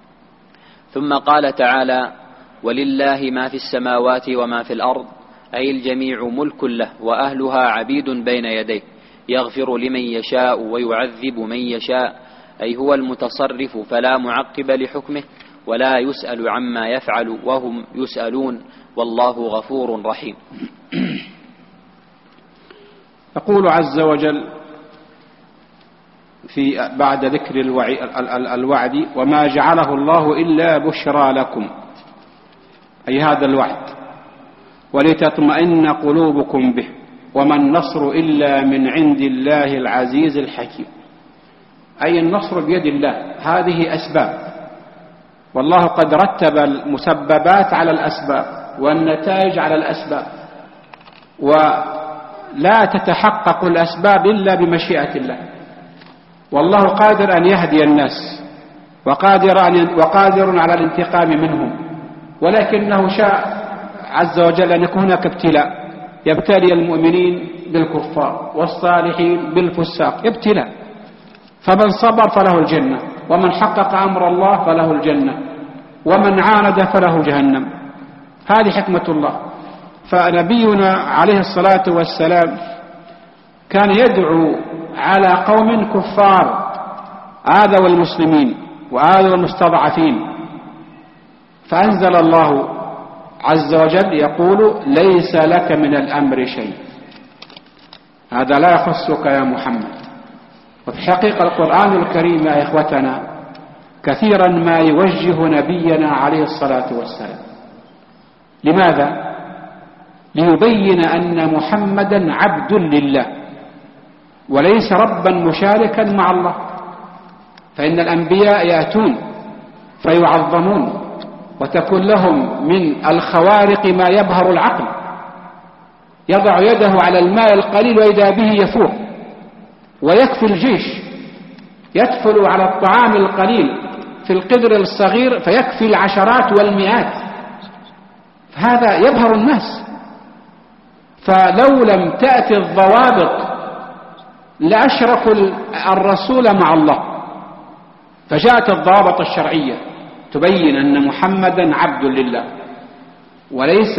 B: ثم قال تعالى: ولله ما في السماوات وما في الأرض، أي الجميع ملك له وأهلها عبيد بين يديه، يغفر لمن يشاء ويعذب من يشاء، أي هو المتصرف فلا معقب لحكمه ولا يسأل عما يفعل وهم يسألون، والله غفور رحيم.
A: يقول عز وجل بعد ذكر الوعد: وما جعله الله إلا بشرى لكم، أي هذا الوعد ولتطمئن قلوبكم به وما النصر إلا من عند الله العزيز الحكيم. أي النصر بيد الله، هذه أسباب، والله قد رتب المسببات على الأسباب والنتائج على الأسباب، ولا تتحقق الأسباب إلا بمشيئة الله. والله قادر أن يهدي الناس وقادر على الانتقام منهم، ولكنه شاء عز وجل أن يكون هناك ابتلاء، يبتلي المؤمنين بالكفار والصالحين بالفساق، ابتلاء، فمن صبر فله الجنة، ومن حقق أمر الله فله الجنة، ومن عاند فله جهنم. هذه حكمة الله. فنبينا عليه الصلاة والسلام كان يدعو على قوم كفار آذوا المسلمين وآذوا المستضعفين، فأنزل الله عز وجل يقول: ليس لك من الأمر شيء. هذا لا يخصك يا محمد. وفي حقيقة القرآن الكريم يا إخوتنا كثيرا ما يوجه نبينا عليه الصلاة والسلام. لماذا؟ ليبين أن محمدا عبد لله وليس ربا مشاركا مع الله. فإن الأنبياء يأتون فيعظمون وتكون لهم من الخوارق ما يبهر العقل، يضع يده على الماء القليل وإذا به يفور، ويكفي الجيش، يدخل على الطعام القليل في القدر الصغير فيكفي العشرات والمئات. فهذا يبهر الناس. فلو لم تأتي الضوابط لأشركوا الرسول مع الله، فجاءت الضوابط الشرعية تبين أن محمدا عبد لله وليس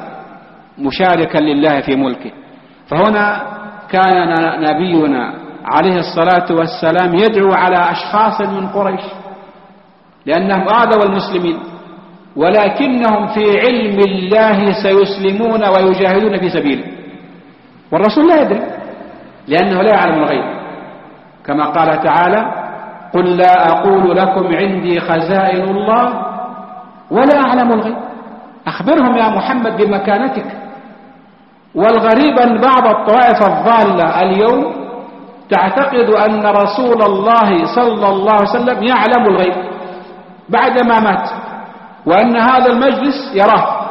A: مشاركا لله في ملكه. فهنا كان نبينا عليه الصلاة والسلام يدعو على أشخاص من قريش لأنهم آذوا المسلمين، ولكنهم في علم الله سيسلمون ويجاهدون في سبيله، والرسول لا يدري لأنه لا يعلم الغيب، كما قال تعالى: قل لا أقول لكم عندي خزائن الله ولا أعلم الغيب. أخبرهم يا محمد بمكانتك. والغريب أن بعض الطوائف الضالة اليوم تعتقد أن رسول الله صلى الله عليه وسلم يعلم الغيب بعدما مات، وأن هذا المجلس يراه.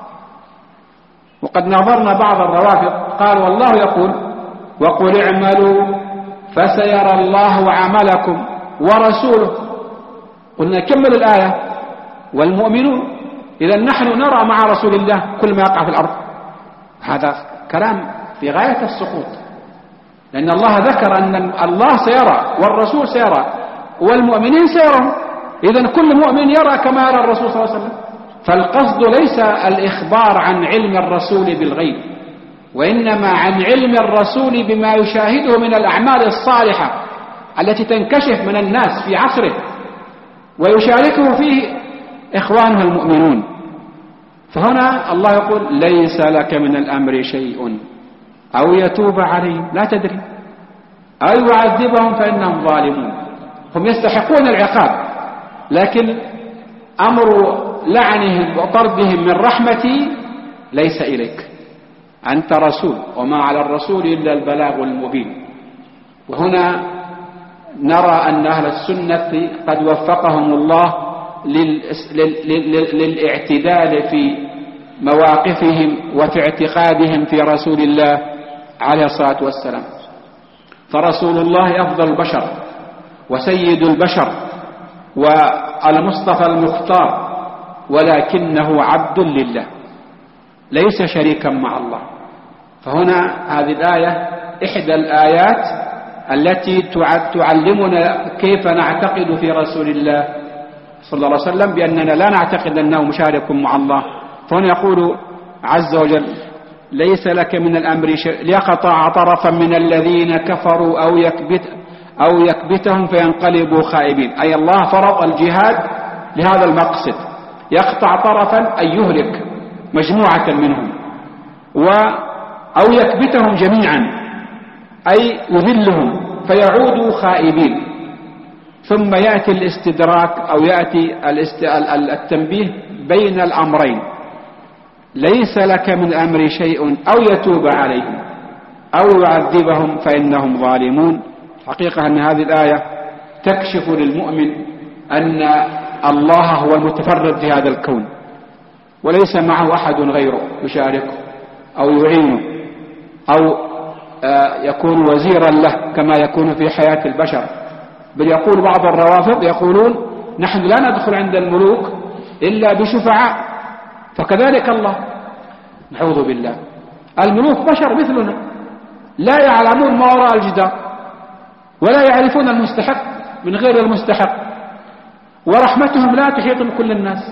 A: وقد نظرنا بعض الروافض قال: والله يقول: وقل اعملوا فسيرى الله عملكم ورسوله. قلنا كمل الآية: والمؤمنون. إذا نحن نرى مع رسول الله كل ما يقع في الأرض. هذا كلام في غاية السقوط، لأن الله ذكر أن الله سيرى والرسول سيرى والمؤمنين سيرون. إذن كل مؤمن يرى كما يرى الرسول صلى الله عليه وسلم. فالقصد ليس الإخبار عن علم الرسول بالغيب، وإنما عن علم الرسول بما يشاهده من الأعمال الصالحة التي تنكشف من الناس في عصره ويشاركه فيه إخوانه المؤمنون. فهنا الله يقول: ليس لك من الأمر شيء أو يتوب عليهم، لا تدري، أو يعذبهم فإنهم ظالمون. هم يستحقون العقاب، لكن أمر لعنهم وطردهم من رحمتي ليس إليك، أنت رسول وما على الرسول إلا البلاغ المبين. وهنا نرى أن أهل السنة قد وفقهم الله للاعتدال في مواقفهم وفي اعتقادهم في رسول الله عليه الصلاة والسلام. فرسول الله أفضل البشر وسيد البشر والمصطفى المختار، ولكنه عبد لله ليس شريكا مع الله. فهنا هذه الآية إحدى الآيات التي تعلمنا كيف نعتقد في رسول الله صلى الله عليه وسلم بأننا لا نعتقد أنه مشارك مع الله. فهنا يقول عز وجل: ليس لك من الأمر شيء ليقطع طرفا من الذين كفروا أو يكبتهم فينقلبوا خائبين. أي الله فرض الجهاد لهذا المقصد، يقطع طرفا أي يهلك مجموعة منهم، أو يكبتهم جميعا أي يذلهم فيعودوا خائبين. ثم يأتي الاستدراك أو يأتي التنبيه بين الأمرين، ليس لك من أمر شيء أو يتوب عليهم أو يعذبهم فإنهم ظالمون. حقيقة أن هذه الآية تكشف للمؤمن أن الله هو المتفرد في هذا الكون، وليس معه أحد غيره يشاركه أو يعينه أو يكون وزيرا له كما يكون في حياة البشر. بل يقول بعض الروافض يقولون نحن لا ندخل عند الملوك إلا بشفعاء، فكذلك الله. نعوذ بالله، الملوك بشر مثلنا لا يعلمون ما وراء الجدار ولا يعرفون المستحق من غير المستحق، ورحمتهم لا تحيط بكل الناس،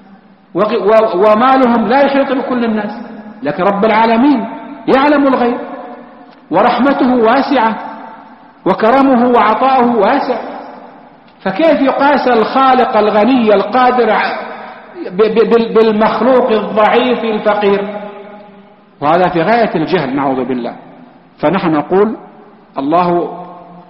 A: ومالهم لا يحيط بكل الناس، لكن رب العالمين يعلم الغيب، ورحمته واسعة وكرمه وعطاؤه واسع. فكيف يقاس الخالق الغني القادر بالمخلوق الضعيف الفقير؟ وهذا في غاية الجهل، نعوذ بالله. فنحن نقول الله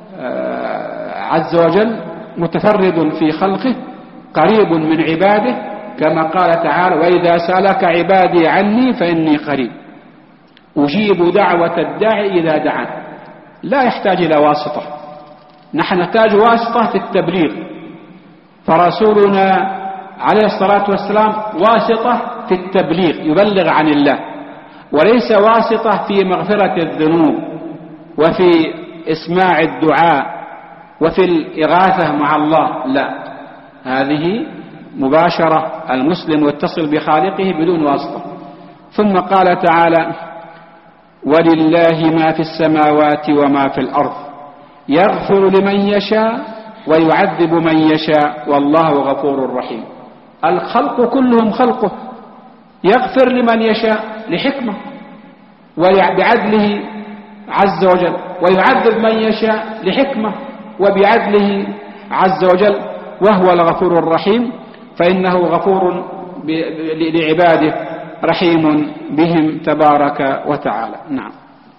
A: عز وجل متفرد في خلقه، قريب من عباده، كما قال تعالى: وإذا سألك عبادي عني فإني قريب أجيب دعوة الداعي إذا دعان. لا يحتاج إلى واسطة، نحن نحتاج واسطة في التبليغ، فرسولنا عليه الصلاة والسلام واسطة في التبليغ، يبلغ عن الله، وليس واسطة في مغفرة الذنوب وفي إسماع الدعاء وفي الإغاثة مع الله. لا، هذه مباشرة، المسلم يتصل بخالقه بدون واسطة. ثم قال تعالى: ولله ما في السماوات وما في الأرض يغفر لمن يشاء ويعذب من يشاء والله غفور رحيم. الخلق كلهم خلقه، يغفر لمن يشاء لحكمة وبعدله عز وجل، ويعذب من يشاء لحكمة وبعدله عز وجل، وهو الغفور الرحيم، فإنه غفور لعباده رحيم بهم تبارك وتعالى. نعم.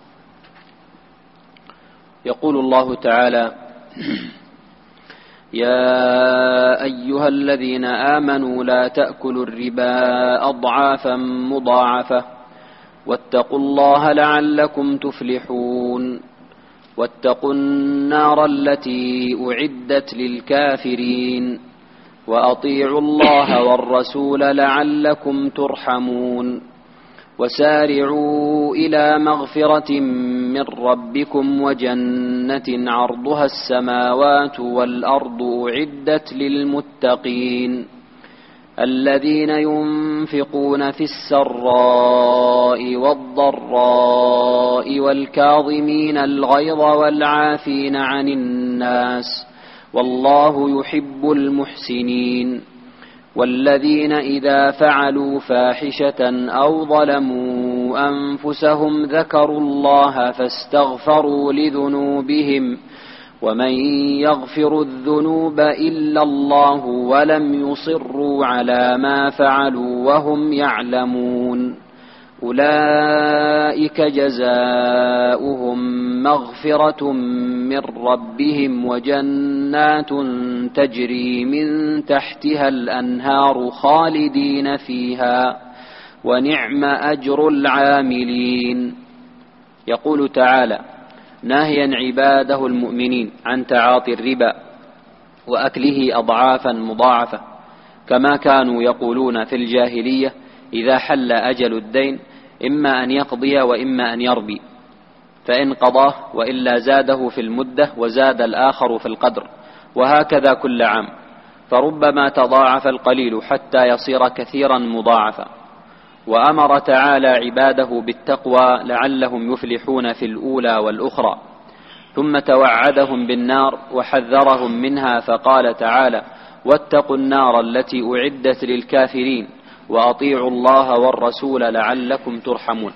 B: يقول الله تعالى: يا أيها الذين آمنوا لا تأكلوا الربا أضعافا مضاعفة واتقوا الله لعلكم تفلحون واتقوا النار التي أعدت للكافرين وأطيعوا الله والرسول لعلكم ترحمون وسارعوا إلى مغفرة من ربكم وجنة عرضها السماوات والأرض أعدت للمتقين الذين ينفقون في السراء والضراء والكاظمين الغيظ والعافين عن الناس والله يحب المحسنين والذين إذا فعلوا فاحشة أو ظلموا أنفسهم ذكروا الله فاستغفروا لذنوبهم ومن يغفر الذنوب إلا الله ولم يصروا على ما فعلوا وهم يعلمون أولئك جزاؤهم مغفرة من ربهم وجنات تجري من تحتها الأنهار خالدين فيها ونعم أجر العاملين. يقول تعالى ناهيا عباده المؤمنين عن تعاطي الربا وأكله أضعافا مضاعفة، كما كانوا يقولون في الجاهلية إذا حل أجل الدين إما أن يقضي وإما أن يربي، فإن قضاه وإلا زاده في المدة وزاد الآخر في القدر، وهكذا كل عام، فربما تضاعف القليل حتى يصير كثيرا مضاعفا. وأمر تعالى عباده بالتقوى لعلهم يفلحون في الأولى والأخرى، ثم توعدهم بالنار وحذرهم منها فقال تعالى واتقوا النار التي أعدت للكافرين وأطيعوا الله والرسول لعلكم ترحمون.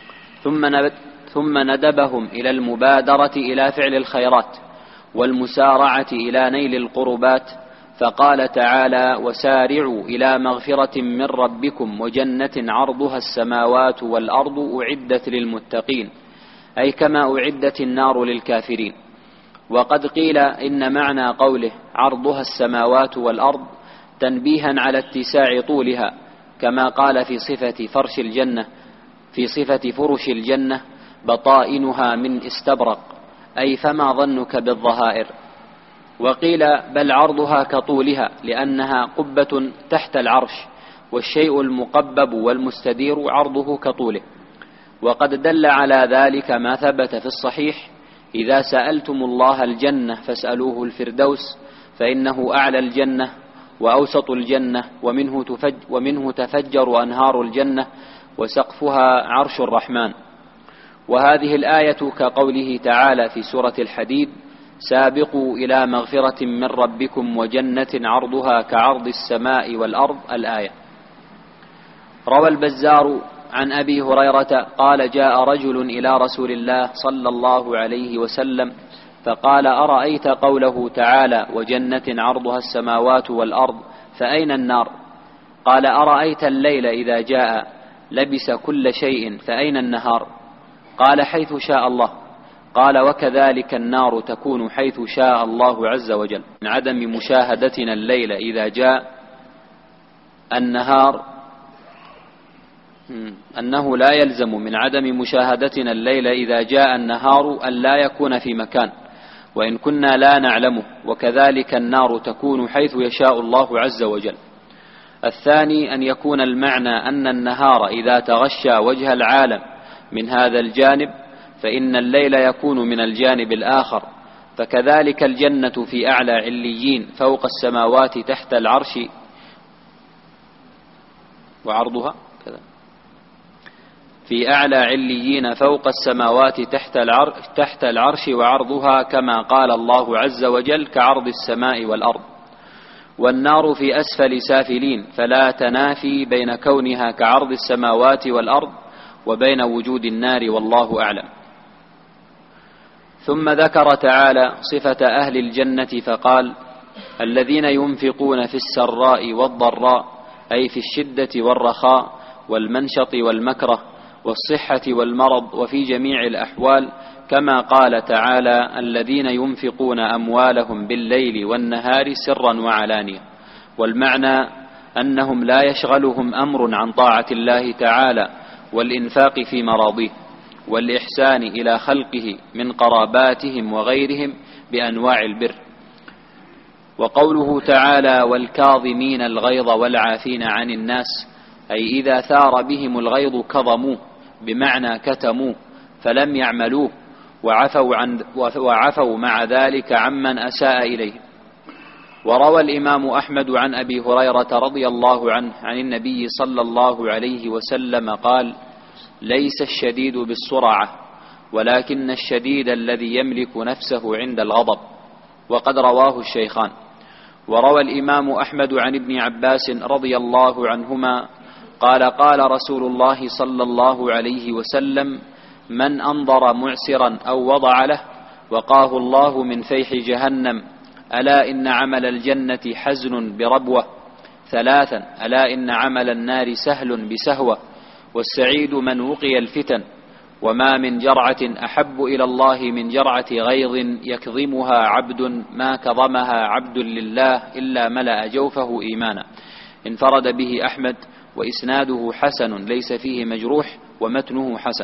B: ثم ندبهم إلى المبادرة إلى فعل الخيرات والمسارعة إلى نيل القربات، فقال تعالى وسارعوا إلى مغفرة من ربكم وجنة عرضها السماوات والأرض أعدت للمتقين، أي كما أعدت النار للكافرين. وقد قيل إن معنى قوله عرضها السماوات والأرض تنبيها على اتساع طولها، كما قال في صفة فرش الجنة بطائنها من استبرق، أي فما ظنك بالظهائر. وقيل بل عرضها كطولها، لأنها قبة تحت العرش، والشيء المقبب والمستدير عرضه كطوله. وقد دل على ذلك ما ثبت في الصحيح: إذا سألتم الله الجنة فاسألوه الفردوس، فإنه أعلى الجنة وأوسط الجنة، ومنه تفجر أنهار الجنة، وسقفها عرش الرحمن. وهذه الآية كقوله تعالى في سورة الحديد: سابقوا إلى مغفرة من ربكم وجنة عرضها كعرض السماء والأرض، الآية. روى البزار عن أبي هريرة قال: جاء رجل إلى رسول الله صلى الله عليه وسلم فقال: أرأيت قوله تعالى: وجنة عرضها السماوات والأرض، فأين النار؟ قال: أرأيت الليل إذا جاء لبس كل شيء، فأين النهار؟ قال: حيث شاء الله. قال: وكذلك النار تكون حيث شاء الله عز وجل. من عدم مشاهدتنا الليل إذا جاء النهار، أنه لا يلزم من عدم مشاهدتنا الليل إذا جاء النهار أن لا يكون في مكان، وإن كنا لا نعلمه، وكذلك النار تكون حيث يشاء الله عز وجل. الثاني أن يكون المعنى أن النهار إذا تغشى وجه العالم من هذا الجانب، فإن الليل يكون من الجانب الآخر. فكذلك الجنة في أعلى عليين فوق السماوات تحت العرش وعرضها كذا، في أعلى عليين فوق السماوات تحت العرش وعرضها، كما قال الله عز وجل: كعرض السماء والأرض. والنار في أسفل سافلين، فلا تنافي بين كونها كعرض السماوات والأرض وبين وجود النار، والله أعلم. ثم ذكر تعالى صفة أهل الجنة فقال: الذين ينفقون في السراء والضراء، أي في الشدة والرخاء والمنشط والمكره والصحة والمرض وفي جميع الأحوال، كما قال تعالى: الذين ينفقون أموالهم بالليل والنهار سرا وعلانية. والمعنى أنهم لا يشغلهم أمر عن طاعة الله تعالى والإنفاق في مراضيه والإحسان إلى خلقه من قراباتهم وغيرهم بأنواع البر. وقوله تعالى: والكاظمين الغيظ والعافين عن الناس، أي إذا ثار بهم الغيظ كظموه، بمعنى كتموه فلم يعملوه، وعفوا مع ذلك عمن أساء إليهم. وروى الإمام أحمد عن أبي هريرة رضي الله عنه عن النبي صلى الله عليه وسلم قال: ليس الشديد بالسرعة، ولكن الشديد الذي يملك نفسه عند الغضب. وقد رواه الشيخان. وروى الإمام أحمد عن ابن عباس رضي الله عنهما قال: قال رسول الله صلى الله عليه وسلم: من أنظر معسرا أو وضع له وقاه الله من فيح جهنم. ألا إن عمل الجنة حزن بربوة. 3 ألا إن عمل النار سهل بسهوة. والسعيد من وقي الفتن. وما من جرعة أحب إلى الله من جرعة غيظ يكظمها عبد ما كظمها عبد لله إلا ملأ جوفه إيمانا. انفرد به أحمد، وإسناده حسن ليس فيه مجروح، ومتنه حسن.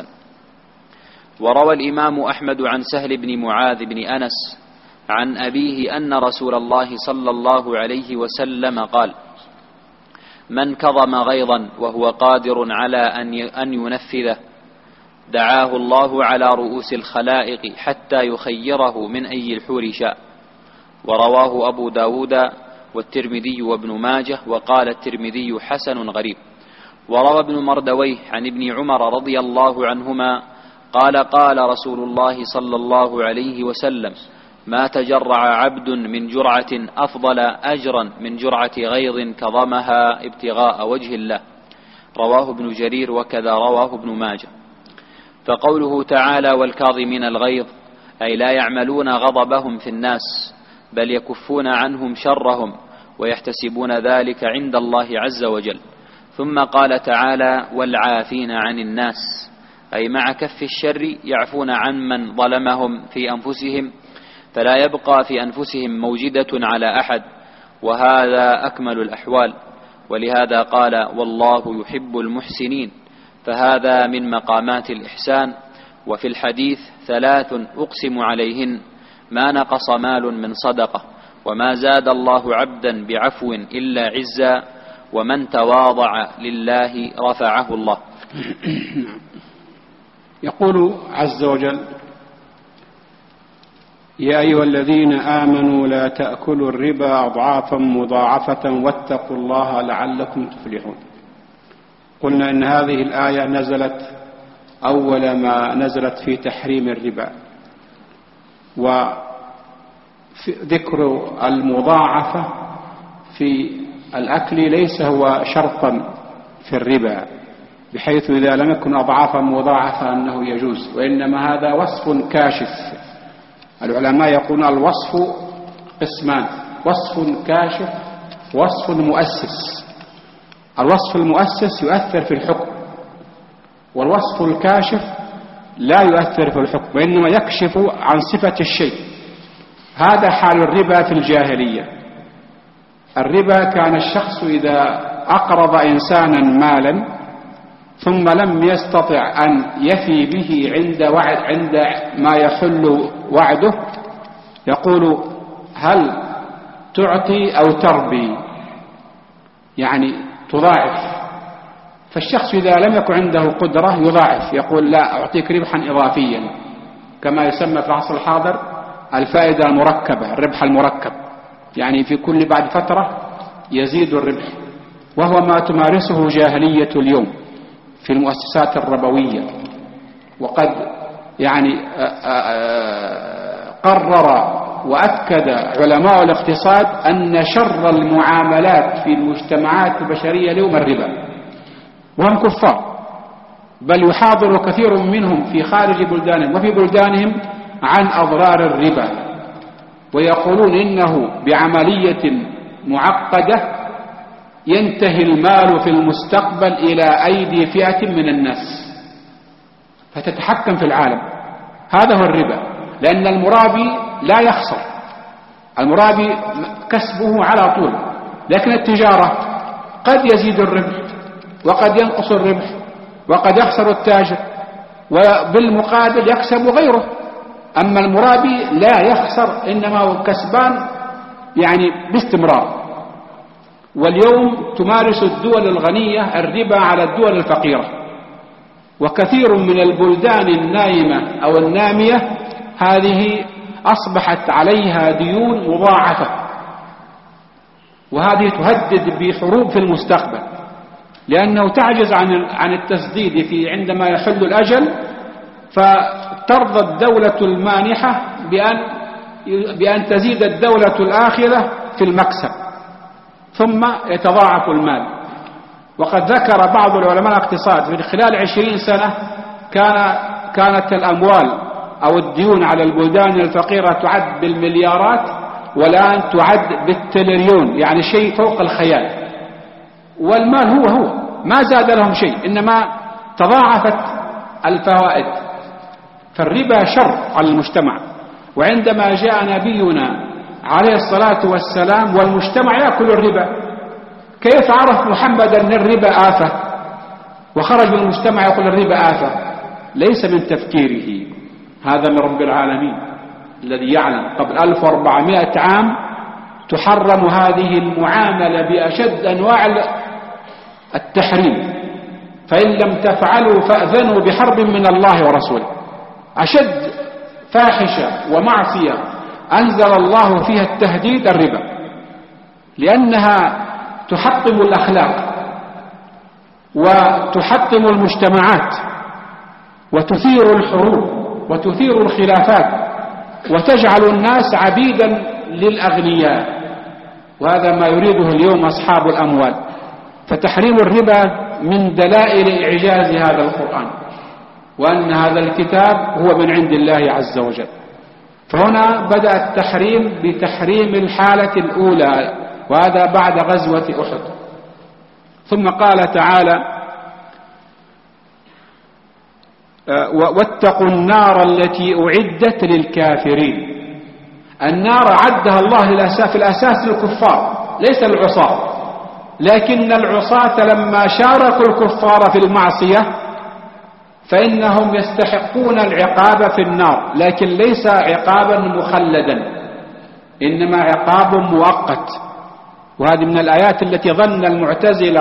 B: وروى الإمام أحمد عن سهل بن معاذ بن أنس عن أبيه أن رسول الله صلى الله عليه وسلم قال: من كظم غيظا وهو قادر على أن ينفذه دعاه الله على رؤوس الخلائق حتى يخيره من أي الحور شاء. ورواه أبو داود والترمذي وابن ماجه، وقال الترمذي حسن غريب. وروى ابن مردويه عن ابن عمر رضي الله عنهما قال: قال رسول الله صلى الله عليه وسلم: ما تجرع عبد من جرعة أفضل أجرا من جرعة غيظ كظمها ابتغاء وجه الله. رواه ابن جرير، وكذا رواه ابن ماجه. فقوله تعالى: والكاظمين الغيظ، أي لا يعملون غضبهم في الناس، بل يكفون عنهم شرهم ويحتسبون ذلك عند الله عز وجل. ثم قال تعالى: والعافين عن الناس، أي مع كف الشر يعفون عن من ظلمهم في أنفسهم، فلا يبقى في أنفسهم موجدة على أحد، وهذا أكمل الأحوال. ولهذا قال والله يحب المحسنين، فهذا من مقامات الإحسان. وفي الحديث 3 أقسم عليهن ما نقص مال من صدقة، وما زاد الله عبدا بعفو إلا عزا، ومن تواضع لله رفعه الله.
A: يقول عز وجل: يا أيها الذين آمنوا لا تأكلوا الربا أضعافا مضاعفة واتقوا الله لعلكم تفلحون. قلنا إن هذه الآية نزلت أول ما نزلت في تحريم الربا، وذكر المضاعفة في الأكل ليس هو شرطا في الربا، بحيث إذا لم يكن أضعافا مضاعفة أنه يجوز، وإنما هذا وصف كاشف. العلماء يقولون الوصف قسمان: وصف كاشف، وصف مؤسس. الوصف المؤسس يؤثر في الحكم، والوصف الكاشف لا يؤثر في الحكم، وإنما يكشف عن صفة الشيء. هذا حال الربا في الجاهلية. الربا كان الشخص إذا أقرض إنسانا مالا ثم لم يستطع أن يفي به عند ما يحل وعده، يقول: هل تعطي أو تربي؟ يعني تضاعف. فالشخص إذا لم يكن عنده قدرة يضاعف، يقول: لا أعطيك ربحا إضافيا، كما يسمى في العصر الحاضر الفائدة المركبة، الربح المركب، يعني في كل بعد فترة يزيد الربح، وهو ما تمارسه جاهلية اليوم في المؤسسات الربوية. وقد يعني قرر وأكد علماء الاقتصاد أن شر المعاملات في المجتمعات البشرية اليوم الربا، وهم كفار، بل يحاضر كثير منهم في خارج بلدانهم وفي بلدانهم عن أضرار الربا، ويقولون إنه بعملية معقدة ينتهي المال في المستقبل إلى أيدي فئة من الناس فتتحكم في العالم. هذا هو الربا، لأن المرابي لا يخسر، المرابي كسبه على طول، لكن التجارة قد يزيد الربح وقد ينقص الربح وقد يخسر التاجر، وبالمقابل يكسب غيره. أما المرابي لا يخسر، إنما هو كسبان يعني باستمرار. واليوم تمارس الدول الغنية الربا على الدول الفقيرة، وكثير من البلدان النائمة أو النامية هذه أصبحت عليها ديون مضاعفة، وهذه تهدد بحروب في المستقبل، لأنه تعجز عن التسديد عندما يحل الأجل، فترضى الدولة المانحة بأن تزيد الدولة الآخرة في المكسب، ثم يتضاعف المال. وقد ذكر بعض العلماء الاقتصاد من خلال 20 سنة كانت الأموال أو الديون على البلدان الفقيرة تعد بالمليارات، والآن تعد بالتريليون، يعني شيء فوق الخيال. والمال هو ما زاد لهم شيء، إنما تضاعفت الفوائد. فالربا شر على المجتمع. وعندما جاء نبينا عليه الصلاة والسلام والمجتمع يأكل الربا، كيف عرف محمد أن الربا آفة وخرج من المجتمع يقول الربا آفة؟ ليس من تفكيره، هذا من رب العالمين الذي يعلم. قبل 1400 عام تحرم هذه المعاملة بأشد أنواع التحريم، فإن لم تفعلوا فأذنوا بحرب من الله ورسوله. أشد فاحشة ومعصية أنزل الله فيها التهديد الربا، لأنها تحطم الأخلاق وتحطم المجتمعات وتثير الحروب وتثير الخلافات وتجعل الناس عبيدا للأغنياء، وهذا ما يريده اليوم أصحاب الأموال. فتحريم الربا من دلائل إعجاز هذا القرآن، وأن هذا الكتاب هو من عند الله عز وجل. فهنا بدأ التحريم بتحريم الحالة الأولى، وهذا بعد غزوة أحد. ثم قال تعالى: واتقوا النار التي أعدت للكافرين. النار عدها الله في الأساس للكفار ليس للعصاة، لكن العصاة لما شاركوا الكفار في المعصية فإنهم يستحقون العقاب في النار، لكن ليس عقابا مخلدا، إنما عقاب مؤقت. وهذه من الآيات التي ظن المعتزلة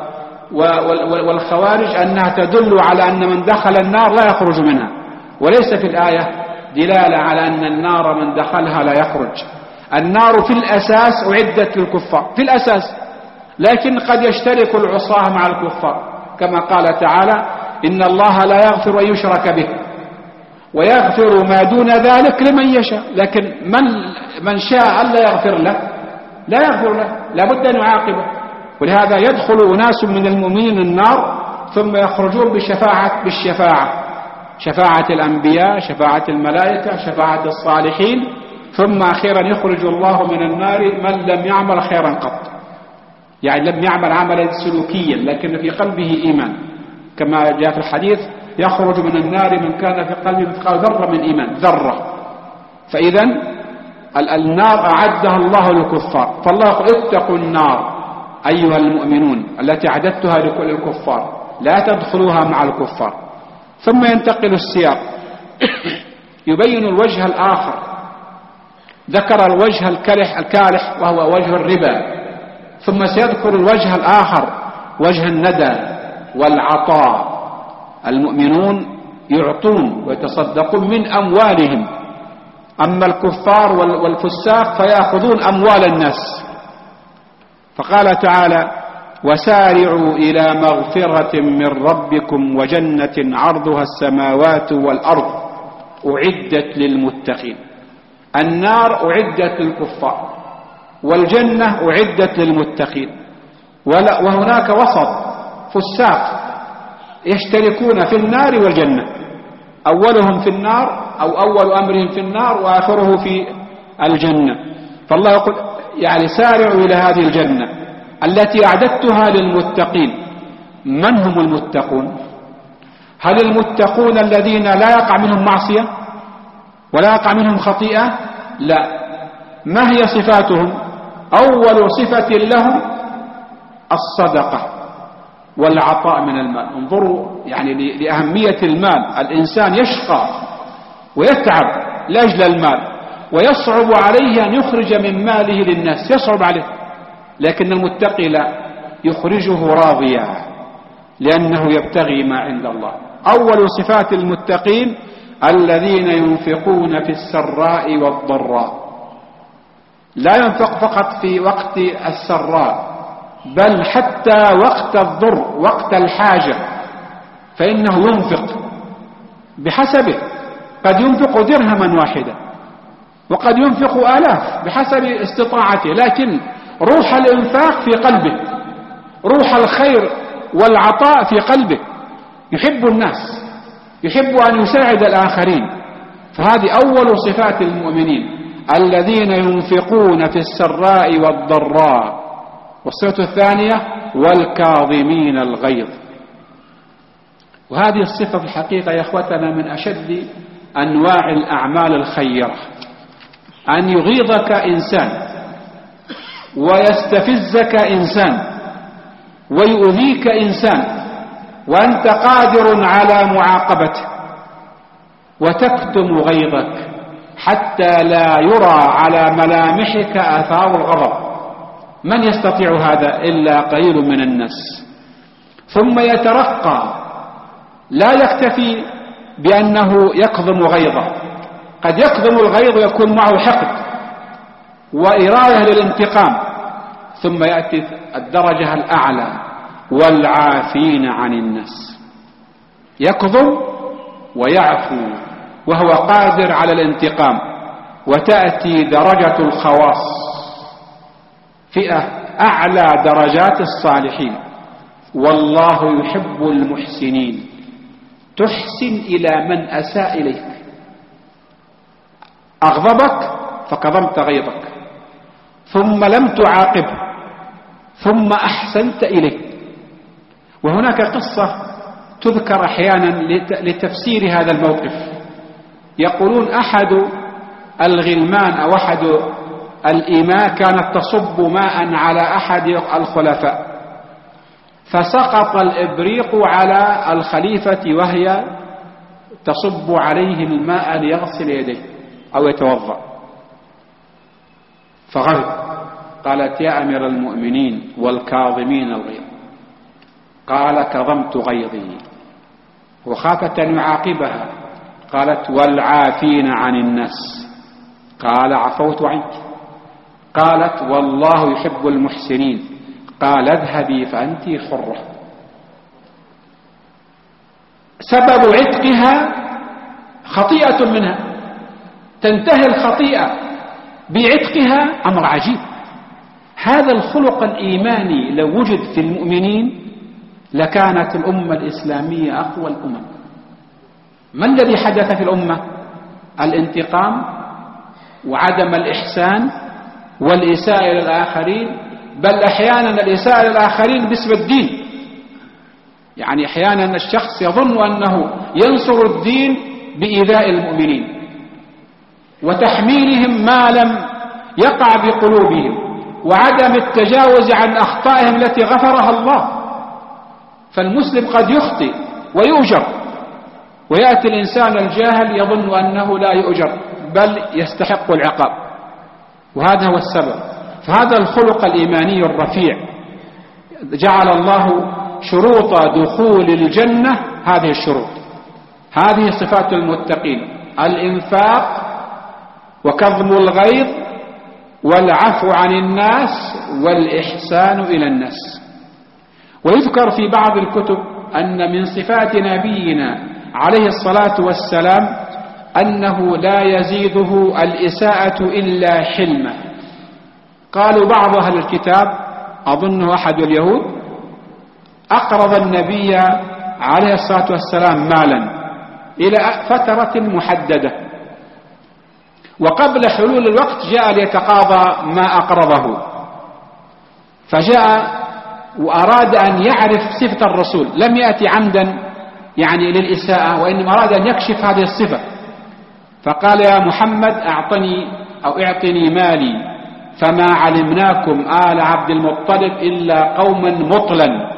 A: والخوارج أنها تدل على أن من دخل النار لا يخرج منها، وليس في الآية دلالة على أن النار من دخلها لا يخرج. النار في الأساس أعدت للكفار في الأساس، لكن قد يشترك العصاة مع الكفار، كما قال تعالى: إن الله لا يغفر أن يشرك به ويغفر ما دون ذلك لمن يشاء. لكن من شاء ألا يغفر له لا يغفر له، لا بد أن يعاقبه. ولهذا يدخل أناس من المؤمنين النار ثم يخرجون بالشفاعة، شفاعة الأنبياء، شفاعة الملائكة، شفاعة الصالحين، ثم أخيرا يخرج الله من النار من لم يعمل خيرا قط، يعني لم يعمل عملا سلوكيا لكن في قلبه إيمان، كما جاء في الحديث: يخرج من النار من كان في قلبه مثقال ذرة من إيمان، ذرة. فإذا النار أعدها الله للكفار، فالله يقول: اتقوا النار أيها المؤمنون التي أعددتها لكل الكفار، لا تدخلوها مع الكفار. ثم ينتقل السياق يبين الوجه الآخر، ذكر الوجه الكالح وهو وجه الربا، ثم سيذكر الوجه الآخر وجه الندى والعطاء. المؤمنون يعطون ويتصدقون من أموالهم، أما الكفار والفساق فيأخذون أموال الناس. فقال تعالى: وسارعوا إلى مغفرة من ربكم وجنة عرضها السماوات والأرض أعدت للمتقين. النار أعدت للكفار والجنة أعدت للمتقين، وهناك وسط فساق يشتركون في النار والجنة، أولهم في النار أو أول أمرهم في النار وآخره في الجنة. فالله يقول: يعني سارعوا إلى هذه الجنة التي أعددتها للمتقين. من هم المتقون؟ هل المتقون الذين لا يقع منهم معصية ولا يقع منهم خطيئة؟ لا. ما هي صفاتهم؟ أول صفة لهم الصدقة والعطاء من المال. انظروا يعني لأهمية المال. الإنسان يشقى ويتعب لأجل المال ويصعب عليه أن يخرج من ماله للناس، يصعب عليه، لكن المتقي لا، يخرجه راضيا لأنه يبتغي ما عند الله. أول صفات المتقين الذين ينفقون في السراء والضراء، لا ينفق فقط في وقت السراء بل حتى وقت الضر، وقت الحاجة، فإنه ينفق بحسبه، قد ينفق درهما واحدا وقد ينفق آلاف بحسب استطاعته، لكن روح الإنفاق في قلبه، روح الخير والعطاء في قلبه، يحب الناس، يحب أن يساعد الآخرين. فهذه أول صفات المؤمنين الذين ينفقون في السراء والضراء. والصفة الثانية والكاظمين الغيظ. وهذه الصفة في الحقيقة يا أخوتنا من أشد أنواع الأعمال الخيرة، أن يغيظك إنسان ويستفزك إنسان ويؤذيك إنسان وأنت قادر على معاقبته وتكتم غيظك حتى لا يرى على ملامحك آثار الغضب. من يستطيع هذا إلا قليل من الناس. ثم يترقى، لا يكتفي بأنه يكظم غيظه، قد يكظم الغيظ ويكون معه حقد وإرادة للانتقام، ثم يأتي الدرجة الأعلى والعافين عن الناس، يكظم ويعفو وهو قادر على الانتقام. وتأتي درجة الخواص، فئة أعلى درجات الصالحين. والله يحب المحسنين، تحسن إلى من أساء إليك، أغضبك فكظمت غيظك ثم لم تعاقبه ثم أحسنت إليه. وهناك قصة تذكر أحيانا لتفسير هذا الموقف. يقولون أحد الغلمان أو أحد الإماء كانت تصب ماء على أحد الخلفاء، فسقط الإبريق على الخليفة وهي تصب عليه الماء ليغسل يديه أو يتوضأ، فغضب، قالت: يا أمير المؤمنين والكاظمين الغيظ. قال: كظمت غيظي، وخافت أن يعاقبها. قالت: والعافين عن الناس. قال: عفوت عنك. قالت: والله يحب المحسنين. قال: اذهبي فأنت حرة. سبب عتقها خطيئة منها، تنتهي الخطيئة بعتقها، أمر عجيب. هذا الخلق الإيماني لو وجد في المؤمنين لكانت الأمة الإسلامية أقوى الأمم. ما الذي حدث في الأمة؟ الانتقام وعدم الإحسان والإساءة إلى الآخرين، بل أحيانا الإساءة إلى الآخرين باسم الدين. يعني أحيانا الشخص يظن أنه ينصر الدين بإيذاء المؤمنين وتحميلهم ما لم يقع بقلوبهم وعدم التجاوز عن أخطائهم التي غفرها الله. فالمسلم قد يخطئ ويؤجر، ويأتي الإنسان الجاهل يظن أنه لا يؤجر بل يستحق العقاب، وهذا هو السبب. فهذا الخلق الإيماني الرفيع جعل الله شروط دخول الجنة هذه الشروط، هذه صفات المتقين: الإنفاق وكظم الغيظ والعفو عن الناس والإحسان إلى الناس. ويذكر في بعض الكتب أن من صفات نبينا عليه الصلاة والسلام أنه لا يزيده الإساءة إلا حلمة. قالوا بعض أهل الكتاب، أظنه أحد اليهود، أقرض النبي عليه الصلاة والسلام مالا إلى فترة محددة، وقبل حلول الوقت جاء ليتقاضى ما أقرضه، فجاء وأراد أن يعرف صفة الرسول، لم يأتي عمدا يعني للإساءة، وإنما أراد أن يكشف هذه الصفة. فقال: يا محمد أعطني أو اعطني مالي، فما علمناكم آل عبد المطلب إلا قوما مطلا.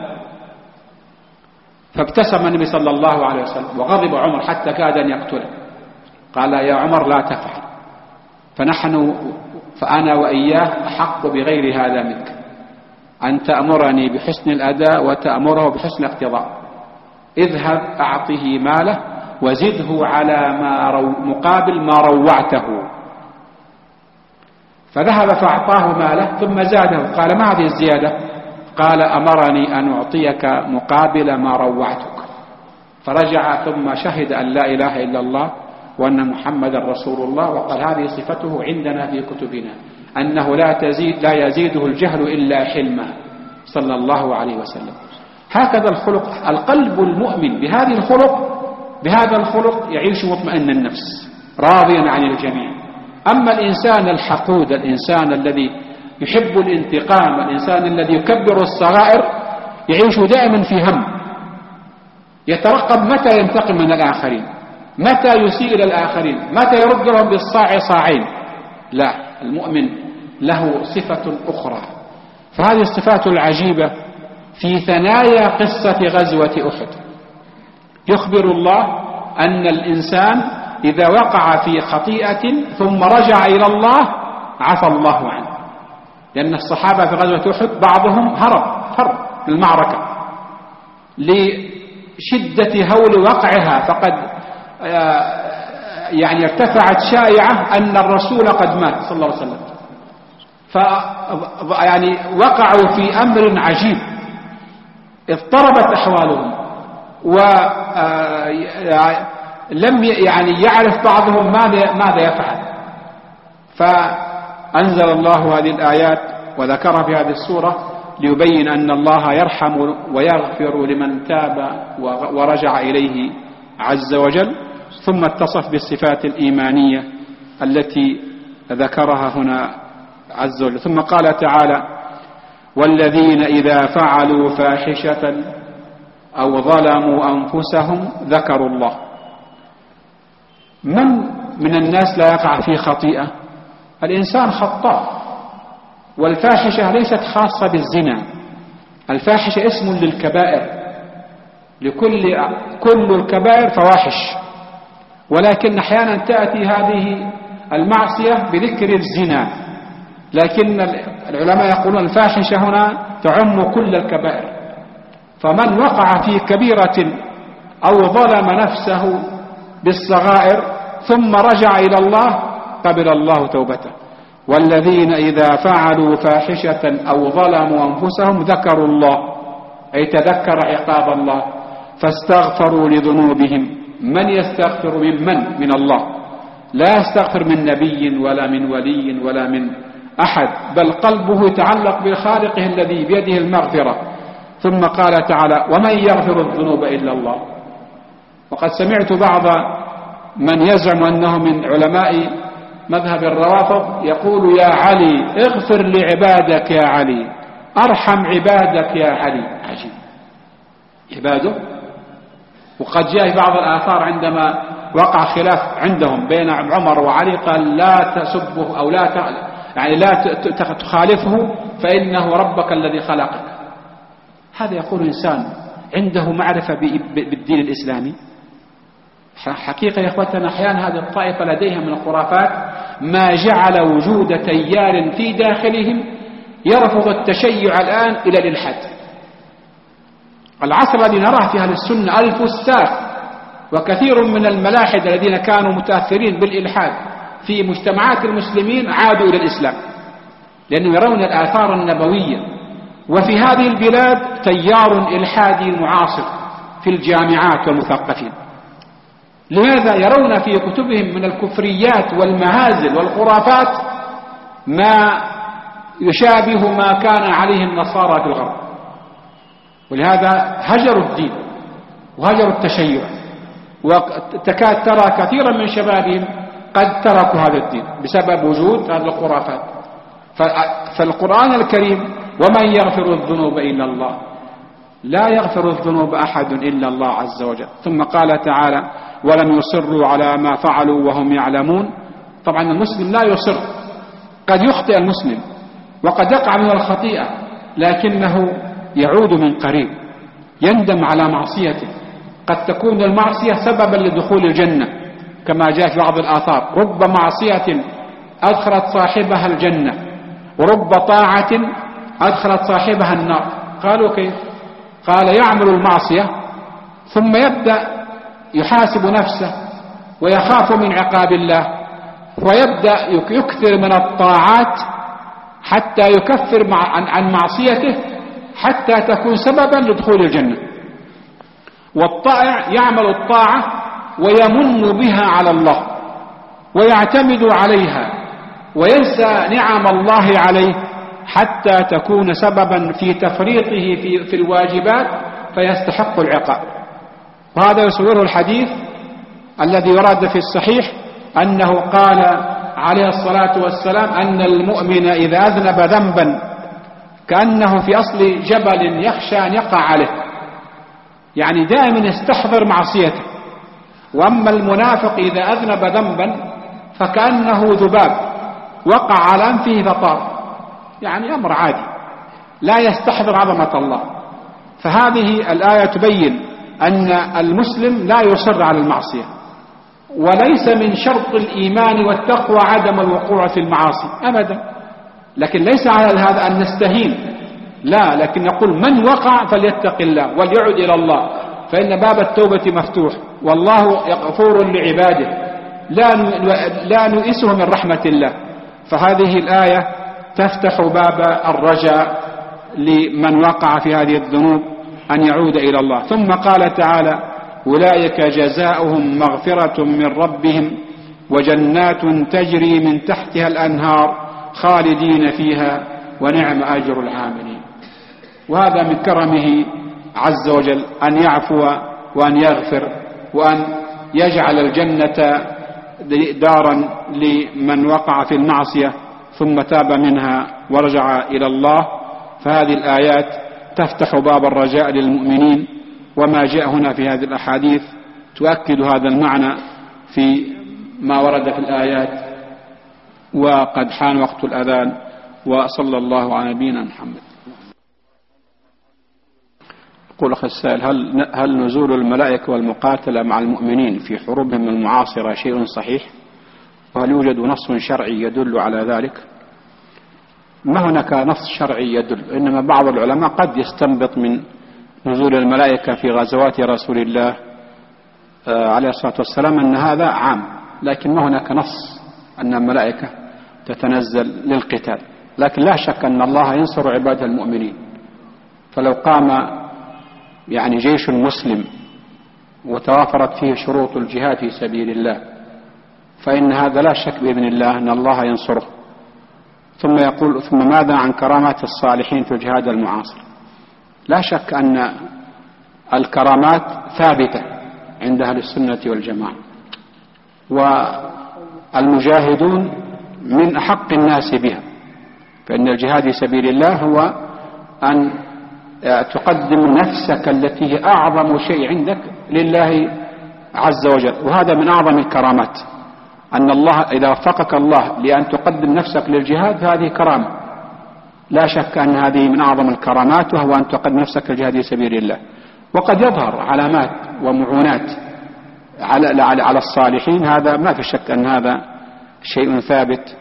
A: فابتسم النبي صلى الله عليه وسلم، وغضب عمر حتى كاد أن يقتله. قال: يا عمر لا تفعل، فأنا وإياه أحق بغير هذا منك، أن تأمرني بحسن الأداء وتأمره بحسن الاقتضاء. اذهب أعطه ماله وزده على مقابل ما روعته. فذهب فأعطاه ماله ثم زاده. قال: ما هذه الزيادة؟ قال: أمرني أن أعطيك مقابل ما روعتك. فرجع ثم شهد أن لا إله إلا الله وأن محمد رسول الله، وقال: هذه صفته عندنا في كتبنا، أنه لا يزيده الجهل إلا حلما، صلى الله عليه وسلم. هكذا الخلق، القلب المؤمن بهذا الخلق يعيش مطمئن النفس راضيا عن الجميع. أما الإنسان الحقود، الإنسان الذي يحب الانتقام، الإنسان الذي يكبر الصغائر، يعيش دائما في هم، يترقب متى ينتقم من الآخرين، متى يسيء إلى الآخرين، متى يرد لهم بالصاع صاعين. لا، المؤمن له صفة أخرى. فهذه الصفات العجيبة في ثنايا قصة غزوة أحد. يخبر الله أن الإنسان إذا وقع في خطيئة ثم رجع إلى الله عفى الله عنه، لأن الصحابة في غزوة أحد بعضهم هرب من المعركة لشدة هول وقعها، فقد يعني ارتفعت شائعة أن الرسول قد مات صلى الله عليه وسلم، يعني وقعوا في أمر عجيب، اضطربت أحوالهم، ولم يعني يعرف بعضهم ماذا يفعل. فأنزل الله هذه الآيات وذكرها في هذه السورة ليبين أن الله يرحم ويغفر لمن تاب ورجع إليه عز وجل، ثم اتصف بالصفات الإيمانية التي ذكرها هنا عز وجل. ثم قال تعالى: والذين إذا فعلوا فاحشة أو ظلموا أنفسهم ذكروا الله. من الناس لا يقع في خطيئة الإنسان خطاء، والفاحشة ليست خاصة بالزنا، الفاحشة اسم للكبائر، كل الكبائر فواحش، ولكن أحيانا تأتي هذه المعصية بذكر الزنا، لكن العلماء يقولون الفاحشة هنا تعم كل الكبائر. فمن وقع في كبيرة أو ظلم نفسه بالصغائر ثم رجع إلى الله قبل الله توبته. والذين إذا فعلوا فاحشة أو ظلموا أنفسهم ذكروا الله، أي تذكر عقاب الله، فاستغفروا لذنوبهم. من يستغفر من الله، لا يستغفر من نبي ولا من ولي ولا من أحد، بل قلبه يتعلق بخالقه الذي بيده المغفرة. ثم قال تعالى: ومن يغفر الذنوب إلا الله. وقد سمعت بعض من يزعم أنه من علماء مذهب الروافض يقول: يا علي اغفر لعبادك يا علي، أرحم عبادك يا علي. عجيب، عباده. وقد جاء في بعض الآثار عندما وقع خلاف عندهم بين عمر وعلي قال: لا تسبه أو لا تخالفه فإنه ربك الذي خلقك. هذا يقول إنسان عنده معرفة بالدين الإسلامي. حقيقة يا إخوتنا أحيانا هذه الطائفة لديها من الخرافات ما جعل وجود تيار في داخلهم يرفض التشيع الآن إلى الإلحاد. العصر الذي نراه في أهل السنة الفساق وكثير من الملاحدة الذين كانوا متأثرين بالإلحاد في مجتمعات المسلمين عادوا إلى الإسلام، لأنهم يرون الآثار النبوية. وفي هذه البلاد تيار إلحادي معاصر في الجامعات والمثقفين. لماذا؟ يرون في كتبهم من الكفريات والمهازل والخرافات ما يشابه ما كان عليه النصارى في الغرب، ولهذا هجروا الدين وهجروا التشيع. وتكاد ترى كثيرا من شبابهم قد تركوا هذا الدين بسبب وجود هذه الخرافات. فالقرآن الكريم: ومن يغفر الذنوب إلا الله، لا يغفر الذنوب أحد إلا الله عز وجل. ثم قال تعالى: ولم يصروا على ما فعلوا وهم يعلمون. طبعا المسلم لا يصر، قد يخطئ المسلم وقد يقع من الخطيئة، لكنه يعود من قريب، يندم على معصيته. قد تكون المعصية سببا لدخول الجنة كما جاء في بعض الآثار: رب معصية أدخلت صاحبها الجنة ورب طاعة أدخلت صاحبها النار. قالوا: كيف؟ قال: يعمل المعصية ثم يبدأ يحاسب نفسه ويخاف من عقاب الله، ويبدأ يكثر من الطاعات حتى يكفر عن معصيته حتى تكون سببا لدخول الجنة. والطائع يعمل الطاعة ويمن بها على الله ويعتمد عليها وينسى نعم الله عليه حتى تكون سببا في تفريطه في الواجبات فيستحق العقاب. وهذا يصوره الحديث الذي ورد في الصحيح أنه قال عليه الصلاة والسلام أن المؤمن إذا أذنب ذنبا كأنه في أصل جبل يخشى أن يقع عليه، يعني دائما يستحضر معصيته. وأما المنافق إذا أذنب ذنبا فكأنه ذباب وقع على أنفه فطار، يعني أمر عادي، لا يستحضر عظمة الله. فهذه الآية تبين أن المسلم لا يصر على المعصية، وليس من شرط الإيمان والتقوى عدم الوقوع في المعاصي أبدا، لكن ليس على هذا أن نستهين، لا، لكن نقول من وقع فليتق الله وليعد إلى الله، فإن باب التوبة مفتوح والله غفور لعباده، لا نؤسه من رحمة الله. فهذه الآية تفتح باب الرجاء لمن وقع في هذه الذنوب أن يعود إلى الله. ثم قال تعالى: أولئك جزاؤهم مغفرة من ربهم وجنات تجري من تحتها الأنهار خالدين فيها ونعم أجر العاملين. وهذا من كرمه عز وجل أن يعفو وأن يغفر وأن يجعل الجنة دارا لمن وقع في المعصية ثم تاب منها ورجع إلى الله. فهذه الآيات تفتح باب الرجاء للمؤمنين، وما جاء هنا في هذه الأحاديث تؤكد هذا المعنى في ما ورد في الآيات وقد حان وقت الأذان، وصلى الله على نبينا محمد. يقول أخي السائل: هل نزول الملائكة والمقاتلة مع المؤمنين في حروبهم المعاصرة شيء صحيح؟ وهل يوجد نص شرعي يدل على ذلك؟ ما هناك نص شرعي يدل، إنما بعض العلماء قد يستنبط من نزول الملائكة في غزوات رسول الله عليه الصلاة والسلام أن هذا عام، لكن ما هناك نص أن الملائكة تتنزل للقتال. لكن لا شك أن الله ينصر عباده المؤمنين، فلو قام يعني جيش مسلم وتوافرت فيه شروط الجهاد في سبيل الله فإن هذا لا شك بإذن الله أن الله ينصره. ثم يقول: ثم ماذا عن كرامات الصالحين في الجهاد المعاصر؟ لا شك أن الكرامات ثابتة عند أهل السنة والجماعة، والمجاهدون من أحق الناس بها، فإن الجهاد في سبيل الله هو أن تقدم نفسك التي هي أعظم شيء عندك لله عز وجل، وهذا من أعظم الكرامات، أن الله إذا وفقك الله لأن تقدم نفسك للجهاد هذه كرامة، لا شك أن هذه من أعظم الكرامات، وهو أن تقدم نفسك للجهاد في سبيل الله. وقد يظهر علامات ومعونات على الصالحين، هذا ما في شك أن هذا شيء ثابت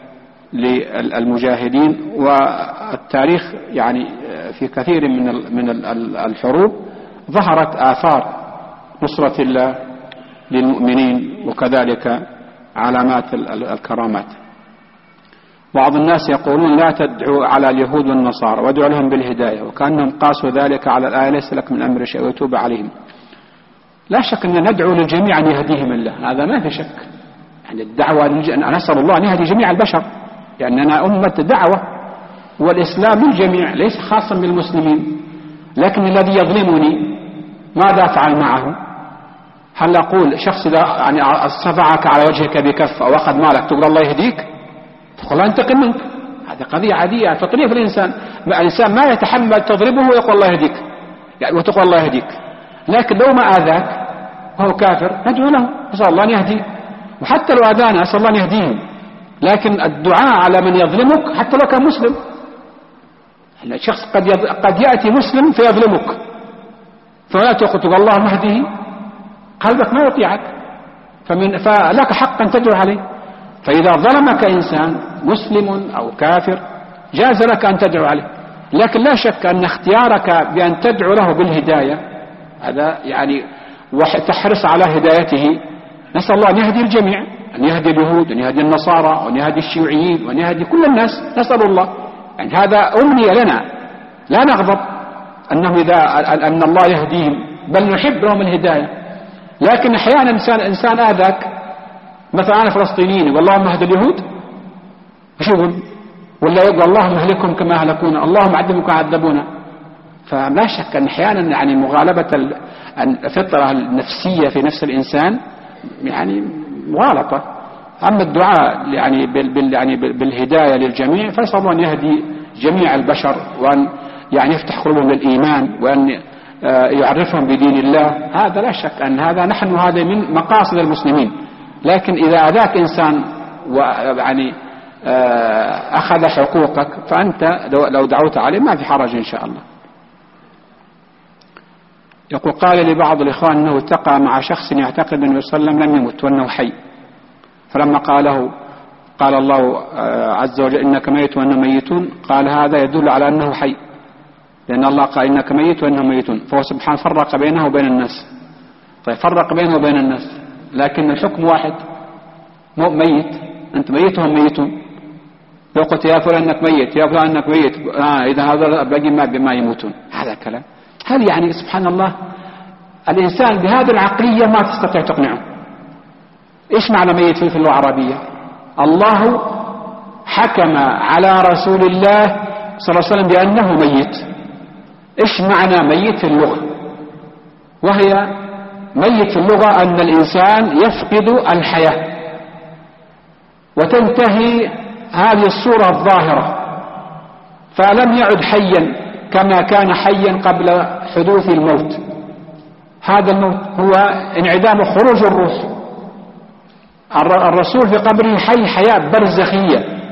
A: للمجاهدين. والتاريخ يعني في كثير من الحروب ظهرت آثار نصرة الله للمؤمنين، وكذلك علامات الكرامات. بعض الناس يقولون: لا تدعوا على اليهود والنصارى وادعوا لهم بالهداية، وكأنهم قاسوا ذلك على الآية: ليس لك من أمر شيء ويتوب عليهم. لا شك أن ندعو للجميع أن يهديهم الله، هذا ما في شك. يعني الدعوة نسأل الله أن يهدي جميع البشر، لأننا أمة دعوة، والإسلام للجميع ليس خاصا بالمسلمين. لكن الذي يظلمني ماذا أفعل معه؟ هل أقول شخص إذا يعني صفعك على وجهك بكف أو أخذ مالك تقول الله يهديك؟ تقول الله ينتقم منك؟ هذه قضية عادية فطرية في الإنسان. الإنسان ما يتحمل تضربه ويقول الله يهديك يعني وتقول الله يهديك. لكن لو ما آذاك وهو كافر ندعو له نسأل الله أن يهديه، وحتى لو آذانا نسأل الله أن يهديهم. لكن الدعاء على من يظلمك حتى لو كان مسلم، الشخص قد يأتي مسلم فيظلمك فلا تقول اللهم اهديه، قلبك ما يطيعك، فلك حق أن تدعو عليه. فإذا ظلمك إنسان مسلم أو كافر جاز لك أن تدعو عليه، لكن لا شك أن اختيارك بأن تدعو له بالهداية هذا يعني وتحرص على هدايته. نسأل الله أن يهدي الجميع، أن يهدي اليهود وأن يهدي النصارى وأن يهدي الشيوعيين وأن يهدي كل الناس، نسأل الله. يعني هذا أمنية لنا، لا نغضب أن الله يهديهم، بل نحب لهم الهداية. لكن أحيانا إنسان آذاك، مثلا أنا فلسطينيين واللهم اهد اليهود أشوفهم، ولا يقول اللهم اهلكهم كما أهلكونا، اللهم عذبهم كما عذبونا. فلا شك أن أحيانا يعني مغالبة الفطرة النفسية في نفس الإنسان يعني مغالطة. أما الدعاء يعني بالهداية للجميع فنسأل الله أن يهدي جميع البشر، وأن يعني يفتح قلوبهم للإيمان، وأن يعرفهم بدين الله. هذا لا شك أن هذا من مقاصد المسلمين. لكن إذا أذاك إنسان ويعني أخذ حقوقك فأنت لو دعوت عليه ما في حرج إن شاء الله. يقول قال لبعض الإخوان أنه التقى مع شخص يعتقد أنه صلى الله عليه وسلم لم يمت وأنه حي، فلما قال الله عز وجل إنك ميت وأنهم ميتون، قال هذا يدل على أنه حي، لأن الله قال إنك ميت وأنهم ميتون، فهو سبحانه فرق بينه وبين الناس. طيب فرق بينه وبين الناس، لكن الحكم واحد، ميت أنت ميت وهم ميتون. لو قلت يا فلان أنك ميت يا فلان أنك ميت إذا هذا باقي ما يموتون، هذا كلام. هل يعني سبحان الله الإنسان بهذه العقلية ما تستطيع تقنعه؟ إيش معنى ميت في اللغة العربية؟ الله حكم على رسول الله صلى الله عليه وسلم بأنه ميت. إيش معنى ميت في اللغة؟ وهي ميت في اللغة أن الإنسان يفقد الحياة وتنتهي هذه الصورة الظاهرة، فلم يعد حيا كما كان حيا قبل حدوث الموت. هذا الموت هو انعدام خروج الروح. الرسول في قبره حي حياة برزخية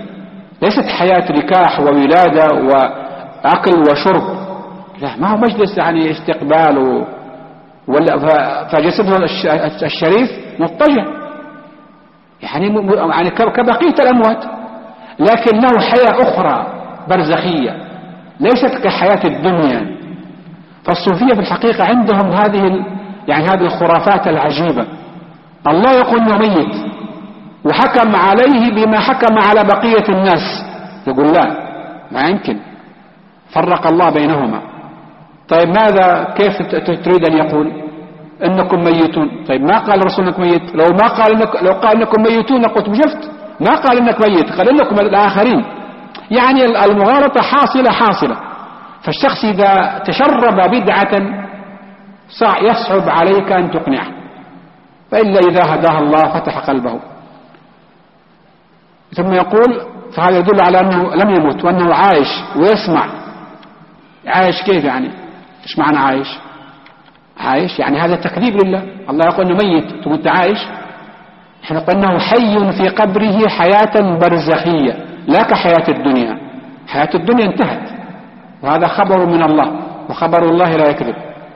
A: ليست حياة نكاح وولادة وأكل وشرب، لا، ما هو مجلس يعني استقبال ولا فجسده الشريف مضطجع يعني كبقية الأموات، لكن له حياة أخرى برزخية ليست كحياة الدنيا. فالصوفية في الحقيقة عندهم هذه الخرافات العجيبة. الله يقول انه ميت وحكم عليه بما حكم على بقية الناس، يقول لا، ما يمكن، فرق الله بينهما. طيب ماذا كيف تريد ان يقول انكم ميتون؟ طيب ما قال الرسول انك ميت؟ لو قال انكم ميتون لقلت بشفت، ما قال انك ميت، قال انكم الاخرين. يعني المغالطة حاصلة. فالشخص اذا تشرب بدعة يصعب عليك ان تقنعه، فإلا إذا هداه الله فتح قلبه. ثم يقول فهذا يدل على أنه لم يمت وأنه عايش ويسمع. عايش كيف يعني؟ إيش معنى عايش يعني هذا تكذيب لله. الله يقول أنه ميت ثم أنت عايش. نحن نقول أنه حي في قبره حياة برزخية لا كحياة الدنيا. حياة الدنيا انتهت، وهذا خبر من الله، وخبر الله لا يكذب.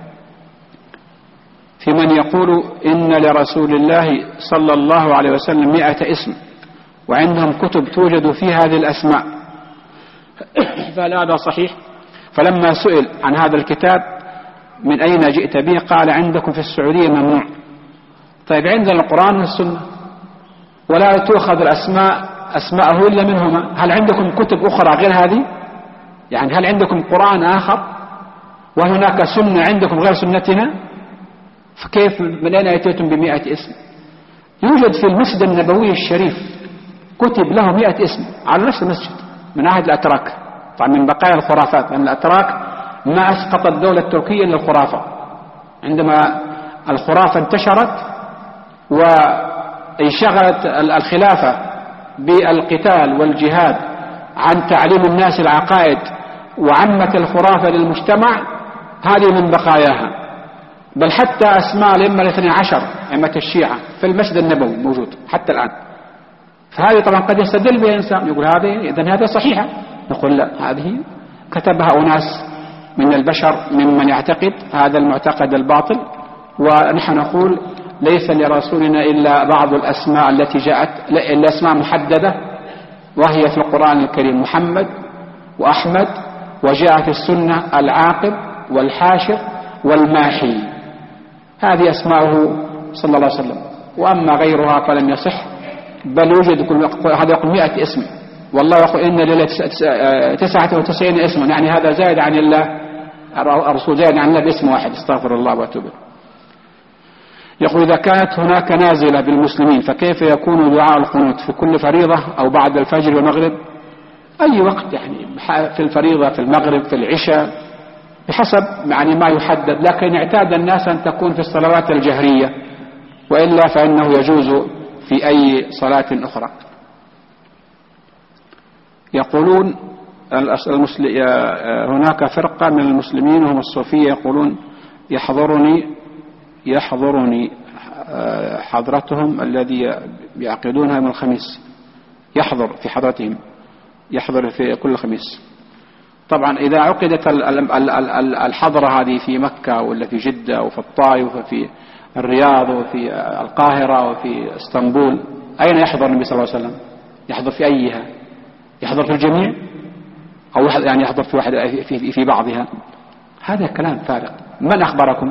A: في من يقول إن لرسول الله صلى الله عليه وسلم 100 اسم، وعندهم كتب توجد في هذه الأسماء، فهل هذا صحيح؟ فلما سئل عن هذا الكتاب من أين جئت به قال عندكم في السعودية ممنوع. طيب عندنا القرآن والسنة ولا تؤخذ أسماءه إلا منهما. هل عندكم كتب أخرى غير هذه؟ يعني هل عندكم قرآن آخر وهل هناك سنة عندكم غير سنتنا؟ فكيف من أين أتيتم ب100 اسم؟ يوجد في المسجد النبوي الشريف كتب له 100 اسم على نفس المسجد من عهد الأتراك، طبعا من بقايا الخرافات، لأن الأتراك ما أسقط الدولة التركية إلا الخرافة. عندما الخرافة انتشرت وانشغلت الخلافة بالقتال والجهاد عن تعليم الناس العقائد وعمت الخرافة للمجتمع، هذه من بقاياها. بل حتى أسماء الأئمة 12 أئمة الشيعة في المسجد النبوي موجود حتى الآن. فهذه طبعا قد يستدل بها إنسان يقول هذه صحيحة، نقول لا، هذه كتبها أناس من البشر ممن يعتقد هذا المعتقد الباطل، ونحن نقول ليس لرسولنا إلا بعض الأسماء التي جاءت، الأسماء محددة وهي في القرآن الكريم محمد وأحمد، وجاء في السنة العاقب والحاشر والماحي، هذه أسماءه صلى الله عليه وسلم. وأما غيرها فلم يصح، بل يوجد هذا يقول 100 اسم، والله يقول إن لله 99 اسما، يعني هذا زائد عن الله، الرسول زائد عن الله باسم واحد، استغفر الله واتوب إليه. يقول إذا كانت هناك نازلة بالمسلمين فكيف يكون دعاء القنوت في كل فريضة أو بعد الفجر والمغرب؟ أي وقت، يعني في الفريضة، في المغرب، في العشاء، بحسب يعني ما يحدد، لكن اعتاد الناس أن تكون في الصلوات الجهرية، وإلا فإنه يجوز في أي صلاة أخرى. يقولون هناك فرقة من المسلمين وهم الصوفية يقولون يحضرني حضرتهم الذي يعقدونها يوم الخميس، يحضر في حضرتهم، يحضر في كل خميس. طبعا إذا عقدت الحضرة هذه في مكة ولا في جدة وفي الطائف وفي الرياض وفي القاهرة وفي اسطنبول، أين يحضر النبي صلى الله عليه وسلم؟ يحضر في أيها؟ يحضر في الجميع أو يعني يحضر في واحد في بعضها؟ هذا كلام فارغ. من أخبركم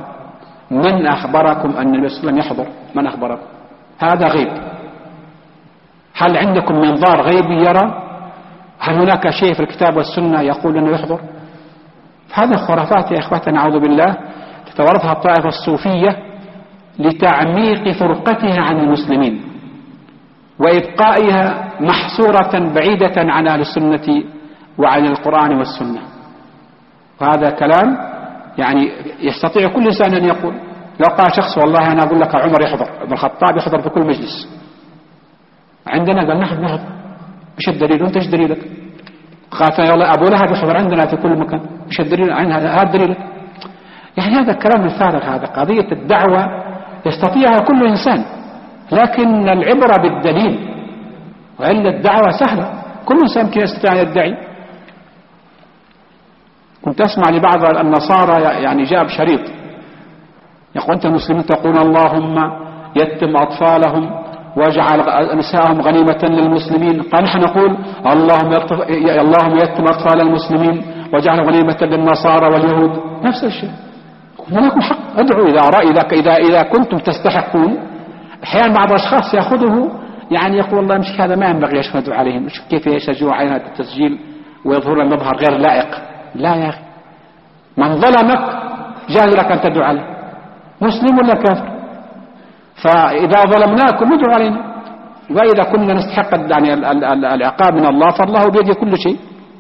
A: أن النبي صلى الله عليه وسلم يحضر؟ من أخبركم؟ هذا غيب. هل عندكم منظار غيبي يرى؟ هل هناك شيء في الكتاب والسنة يقول أنه يحضر؟ هذه خرافات يا إخواتنا، نعوذ بالله، تتورثها الطائفة الصوفية لتعميق فرقتها عن المسلمين وإبقائها محصورة بعيدة عن أهل السنة وعن القرآن والسنة. وهذا كلام يعني يستطيع كل إنسان أن يقول. لو قال شخص والله أنا أقول لك عمر يحضر، ابن الخطاب يحضر في كل مجلس عندنا، قال نحن نحضر، مش الدليل؟ وانت ايش دليلك؟ قال والله أبو لهب يحضر عندنا في كل مكان، مش الدليل؟ هذا دليلك؟ يعني هذا الكلام الفارغ. هذا قضية الدعوة يستطيعها كل إنسان، لكن العبرة بالدليل، وإلا الدعوة سهلة. كل إنسان يمكن يستطيع أن يدعي. كنت أسمع لبعض النصارى يعني جاب شريط يقول أنت المسلمين تقولون اللهم يتم أطفالهم واجعل نساءهم غنيمة للمسلمين، قال نحن نقول اللهم يتم أطفال المسلمين واجعل غنيمة للنصارى واليهود. نفس الشيء، لكم حق ادعوا إذا كنتم تستحقون. أحيانا بعض الأشخاص يأخذه يعني يقول والله مش هذا ما ينبغي يشهد عليهم، كيف يشجعوا على هذا التسجيل ويظهر المظهر غير لائق. لا يا أخي، من ظلمك جاز لك أن تدعو عليه، مسلم ولا كافر. فإذا ظلمناكم ادعوا علينا، وإذا كنا نستحق يعني العقاب من الله فالله بيده كل شيء.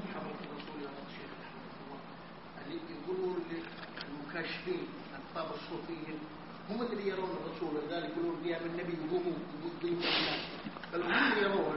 C: هم الذين يرون الرسول وذلك يقولون بها من النبي وهم ضد الناس، بل هم يرون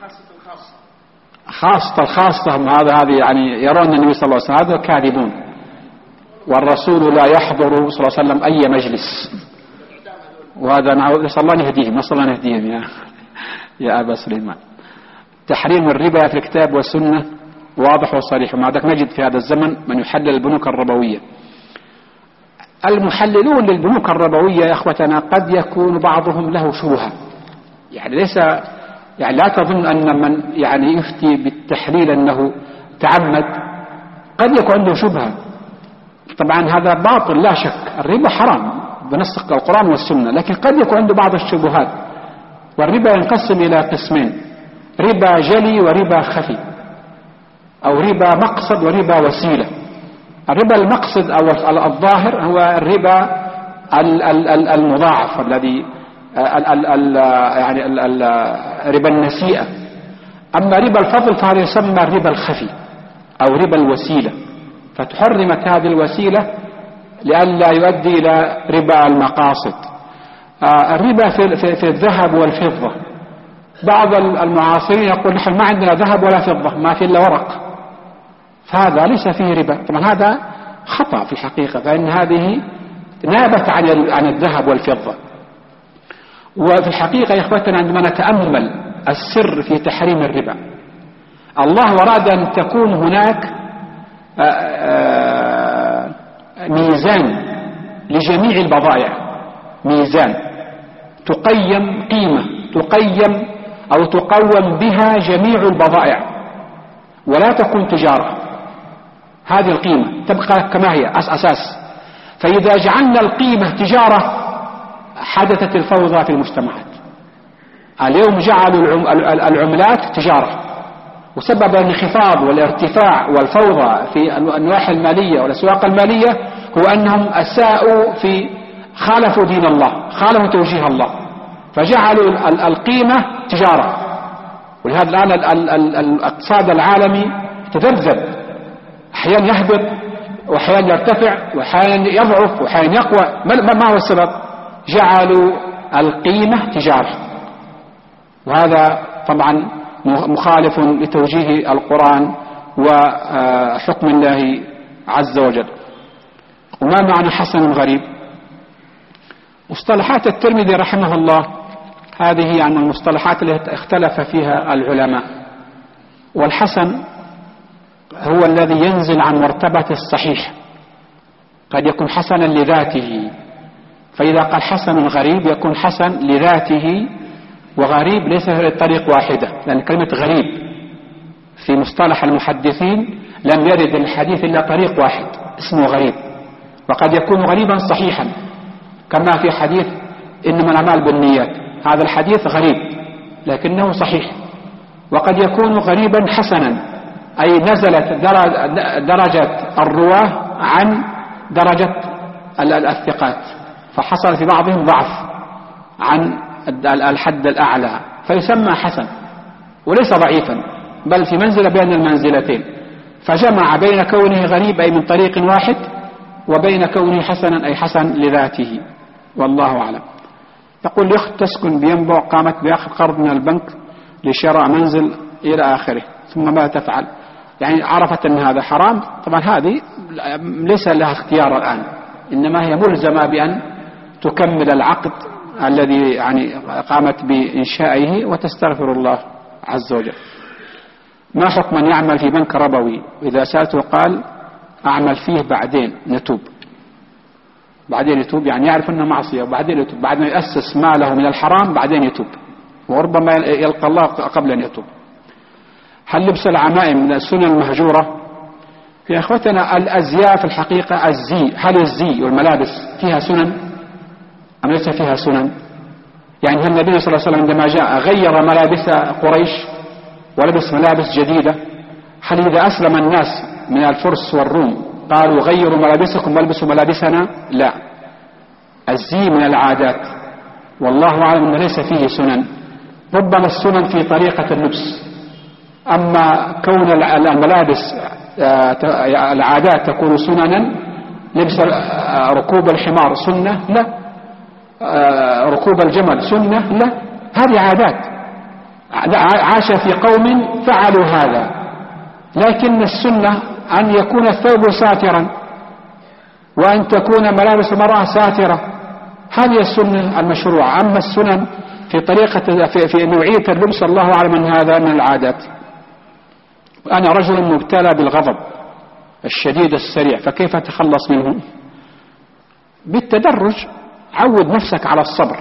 C: خاصة
A: الخاصة هذه يعني يرون النبي صلى الله عليه وسلم، هذا كاذبون. والرسول لا يحضر صلى الله عليه وسلم أي مجلس، وهذا نسأل الله نهديهم يا أبا سليمان. تحريم الربا في الكتاب والسنة واضح وصريح، ومع ذلك نجد في هذا الزمن من يحلل البنوك الربوية. المحللون للبنوك الربوية يا أخوتنا قد يكون بعضهم له شبهة، يعني ليس يعني لا تظن أن من يعني يفتي بالتحليل أنه تعمد، قد يكون عنده شبهة. طبعا هذا باطل لا شك، الربا حرام بنص القرآن والسنة، لكن قد يكون عنده بعض الشبهات. والربا ينقسم إلى قسمين: ربا جلي وربا خفي، أو ربا مقصد وربا وسيلة. الربا المقصد أو الظاهر هو الربا المضاعف الذي يعني ربا النسيئة. أما ربا الفضل فهذا يسمى الربا الخفي أو ربا الوسيلة، فتحرمت هذه الوسيلة لئلا يؤدي إلى ربا المقاصد. الربا في الذهب والفضة، بعض المعاصرين يقول نحن ما عندنا ذهب ولا فضة، ما في إلا ورق، فهذا ليس فيه ربا. طبعا هذا خطأ في الحقيقة، فإن هذه نابت عن الذهب والفضة. وفي الحقيقة يا إخوتنا عندما نتأمل السر في تحريم الربا، الله أراد أن تكون هناك ميزان لجميع البضائع، ميزان تقيم قيمة تقيم أو تقوم بها جميع البضائع، ولا تكون تجارة. هذه القيمة تبقى كما هي أساس. فإذا جعلنا القيمة تجارة حدثت الفوضى في المجتمعات. اليوم جعلوا العملات تجارة، وسبب الانخفاض والارتفاع والفوضى في النواحي المالية والأسواق المالية هو أنهم أساءوا في خالفوا دين الله، خالفوا توجيه الله، فجعلوا القيمة تجارة. ولهذا الآن الاقتصاد العالمي تذبذب، أحيانا يهبط وأحيانا يرتفع وأحيانا يضعف وأحيانا يقوى. ما هو السبب؟ جعلوا القيمة تجارة، وهذا طبعا مخالف لتوجيه القرآن وحكم الله عز وجل. وما معنى حسن غريب؟ مصطلحات الترمذي رحمه الله هذه يعني المصطلحات التي اختلف فيها العلماء. والحسن هو الذي ينزل عن مرتبة الصحيح، قد يكون حسنا لذاته، فإذا قال حسن غريب يكون حسن لذاته، وغريب ليس طريق واحدة، لأن كلمة غريب في مصطلح المحدثين لم يرد الحديث إلا طريق واحد اسمه غريب. وقد يكون غريبا صحيحا كما في حديث إنما الأعمال بالنيات، هذا الحديث غريب لكنه صحيح. وقد يكون غريبا حسنا، أي نزلت درجة الرواه عن درجة الثقات، فحصل في بعضهم ضعف عن الحد الأعلى فيسمى حسن، وليس ضعيفا بل في منزلة بين المنزلتين، فجمع بين كونه غريب أي من طريق واحد وبين كونه حسنا أي حسن لذاته، والله أعلم. يقول الأخت تسكن بينبع، قامت بأخذ قرض من البنك لشراء منزل إلى آخره، ثم ما تفعل؟ يعني عرفت أن هذا حرام، طبعا هذه ليس لها اختيار الآن، إنما هي ملزمة بأن تكمل العقد الذي يعني قامت بإنشائه وتستغفر الله عز وجل. ما حكم من يعمل في بنك ربوي؟ إذا سألته قال أعمل فيه بعدين نتوب. بعدين يتوب يعني يعرف أنه معصية وبعدين يتوب، بعد ما يأسس ماله من الحرام بعدين يتوب، وربما يلقى الله قبل أن يتوب. هل لبس العمائم من السنن المهجورة؟ يا أخوتنا الأزياء في الحقيقة الزي، هل الزي والملابس فيها سنن أم ليس فيها سنن؟ يعني هل النبي صلى الله عليه وسلم عندما جاء غير ملابس قريش ولبس ملابس جديدة؟ هل إذا أسلم الناس من الفرس والروم قالوا غيروا ملابسكم والبسوا ملابسنا؟ لا، الزي من العادات، والله أعلم أنه ليس فيه سنن. ربما السنن في طريقة اللبس، أما كون الملابس العادات تكون سننا، لبس ركوب الحمار سنة لا، ركوب الجمل سنة لا، هذه عادات عاش في قوم فعلوا هذا. لكن السنة أن يكون الثوب ساترا وأن تكون ملابس المرأة ساترة، هذه السنة المشروعة. أما السنن في طريقة في نوعية اللبس الله أعلم أن هذا من العادات. أنا رجل مبتلى بالغضب الشديد السريع، فكيف أتخلص منه؟ بالتدرج. عود نفسك على الصبر،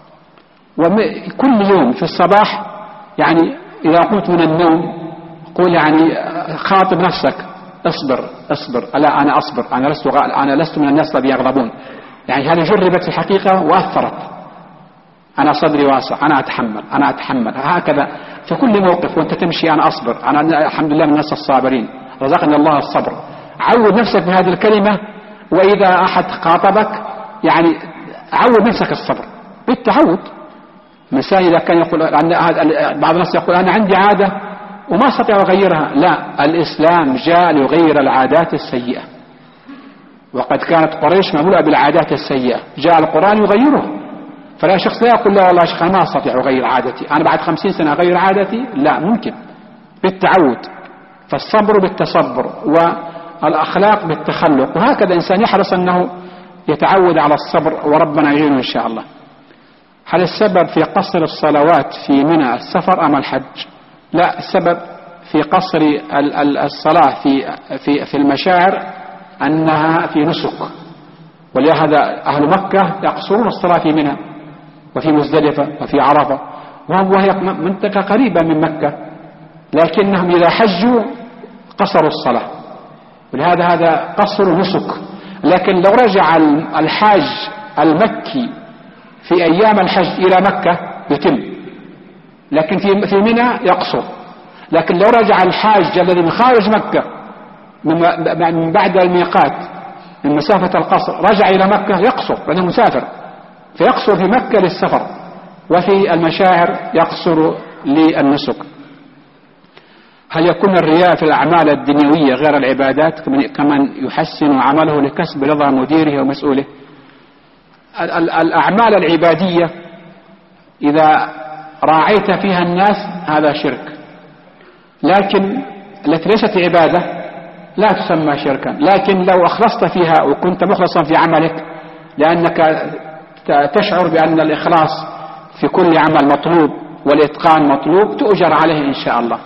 A: وكل يوم في الصباح يعني إذا قمت من النوم قول يعني خاطب نفسك اصبر اصبر، لا أنا أصبر، أنا لست من الناس الذين يغضبون. يعني هذه جربت في الحقيقة وأثرت. أنا صدري واسع، أنا أتحمل هكذا في كل موقف، وأنت تمشي أنا أصبر، أنا الحمد لله من الناس الصابرين، رزقني الله الصبر. عود نفسك بهذه الكلمة، وإذا أحد خاطبك يعني عود نفسك الصبر بالتعود. مثلا إذا كان يقول بعض الناس يقول أنا عندي عادة وما استطيع أغيرها، لا، الإسلام جاء ليغير العادات السيئة، وقد كانت قريش مملوءة بالعادات السيئة، جاء القرآن يغيره. فلا شخص لا يقول لا والله شيخ أنا ما أستطيع أغير عادتي، أنا بعد 50 سنة أغير عادتي، لا، ممكن بالتعود. فالصبر بالتصبر والأخلاق بالتخلق، وهكذا إنسان يحرص أنه يتعود على الصبر، وربنا يعينه إن شاء الله. هل السبب في قصر الصلوات في منى السفر أم الحج؟ لا، السبب في قصر الصلاة في المشاعر أنها في نسك، ولهذا أهل مكة يقصرون الصلاة في منى وفي مزدلفة وفي عرفة، وهي منطقة قريبة من مكة، لكنهم إذا حجوا قصروا الصلاة، ولهذا هذا قصر نسك. لكن لو رجع الحاج المكي في أيام الحج إلى مكة يتم، لكن في منى يقصر. لكن لو رجع الحاج الذي من خارج مكة من بعد الميقات من مسافة القصر رجع إلى مكة يقصر، لأنه مسافر، فيقصر في مكة للسفر، وفي المشاعر يقصر للنسك. هل يكون الرياء في الأعمال الدنيوية غير العبادات كمن يحسن عمله لكسب رضا مديره ومسؤوله؟ الأعمال العبادية إذا راعيت فيها الناس هذا شرك، لكن التي ليست عبادة لا تسمى شركا. لكن لو أخلصت فيها وكنت مخلصا في عملك لأنك تشعر بأن الإخلاص في كل عمل مطلوب والإتقان مطلوب تؤجر عليه إن شاء الله.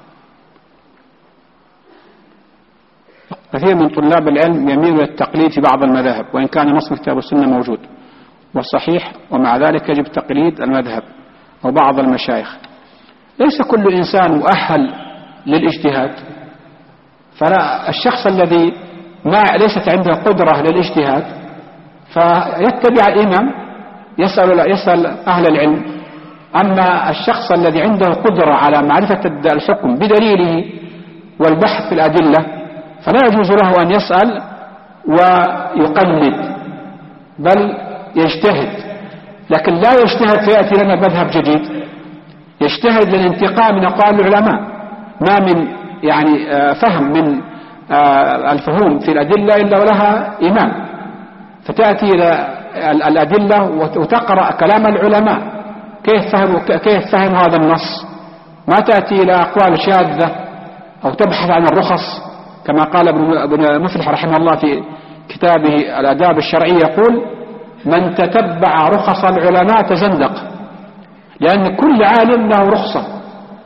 A: كثير من طلاب العلم يميل للتقليد في بعض المذاهب، وإن كان نص كتاب السنة موجود والصحيح، ومع ذلك يجب تقليد المذهب أو بعض المشايخ. ليس كل إنسان مؤهل للاجتهاد، فلا الشخص الذي ما ليست عنده قدرة للاجتهاد فيتبع الإمام يسأل أهل العلم. أما الشخص الذي عنده قدرة على معرفة الحكم بدليله والبحث في الأدلة فلا يجوز له أن يسأل ويقلد، بل يجتهد. لكن لا يجتهد فيأتي لنا مذهب جديد، يجتهد للانتقاء من أقوال العلماء، ما من يعني فهم من الفهوم في الأدلة إلا ولها إمام، فتأتي إلى الأدلة وتقرأ كلام العلماء كيف فهم هذا النص، ما تأتي إلى أقوال شاذة أو تبحث عن الرخص. كما قال ابن مفلح رحمه الله في كتابه الآداب الشرعية، يقول من تتبع رخص العلماء تزندق، لأن كل عالم له رخصة،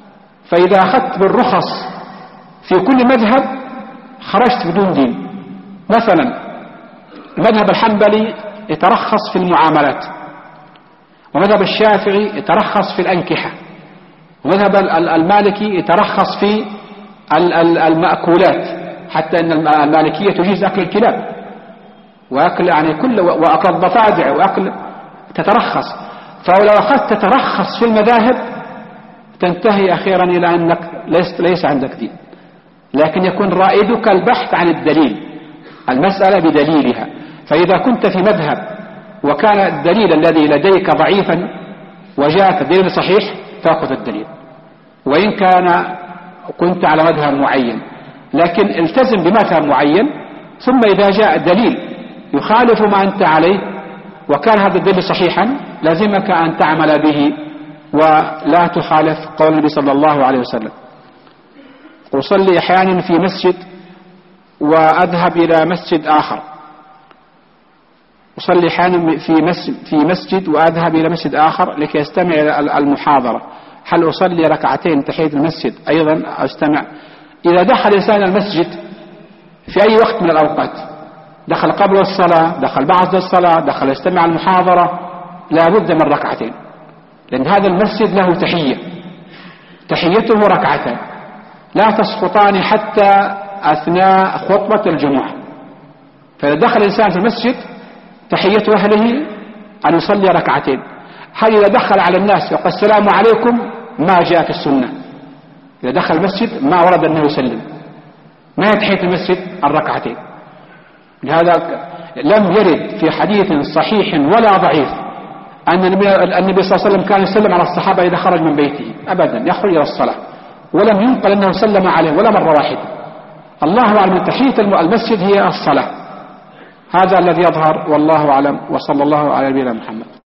A: فإذا أخذت بالرخص في كل مذهب خرجت بدون دين. مثلا المذهب الحنبلي يترخص في المعاملات، ومذهب الشافعي يترخص في الأنكحة، ومذهب المالكي يترخص في المأكولات، حتى أن المالكية تجيز أكل الكلاب وأكل يعني كل وأكل الضفادع وأكل تترخص. فلو أخذت تترخص في المذاهب تنتهي أخيرا إلى أنك ليس عندك دين، لكن يكون رائدك البحث عن الدليل، المسألة بدليلها. فإذا كنت في مذهب وكان الدليل الذي لديك ضعيفا وجاءك دليل صحيح تأخذ الدليل، وإن كنت على مذهب معين، لكن التزم بمذهب معين، ثم إذا جاء دليل يخالف ما أنت عليه وكان هذا الدليل صحيحا لازمك أن تعمل به ولا تخالف قول النبي صلى الله عليه وسلم. أصلي أحيانا في مسجد وأذهب إلى مسجد آخر، أصلي أحيانا في مسجد وأذهب إلى مسجد آخر لكي أستمع إلى المحاضرة. هل أصلي ركعتين تحية المسجد أيضا أستمع؟ إذا دخل إنسان المسجد في أي وقت من الأوقات، دخل قبل الصلاة، دخل بعد الصلاة، دخل يستمع المحاضرة، لا بد من ركعتين، لأن هذا المسجد له تحيته ركعتان لا تسقطان حتى أثناء خطبة الجمعة. فإذا دخل الإنسان في المسجد تحية أهله أن يصلي ركعتين. هل إذا دخل على الناس يقول السلام عليكم ما جاء في السنة، إذا دخل المسجد ما ورد أنه يسلم، ما يتحية المسجد الركعتين. لهذا لم يرد في حديث صحيح ولا ضعيف أن النبي صلى الله عليه وسلم كان يسلم على الصحابة إذا خرج من بيته أبدا، يخرج إلى الصلاة، ولم ينقل أنه سلم عليه ولا مرة واحدة. الله أعلم، تحية المسجد هي الصلاة، هذا الذي يظهر والله أعلم، وصلى الله على نبينا محمد.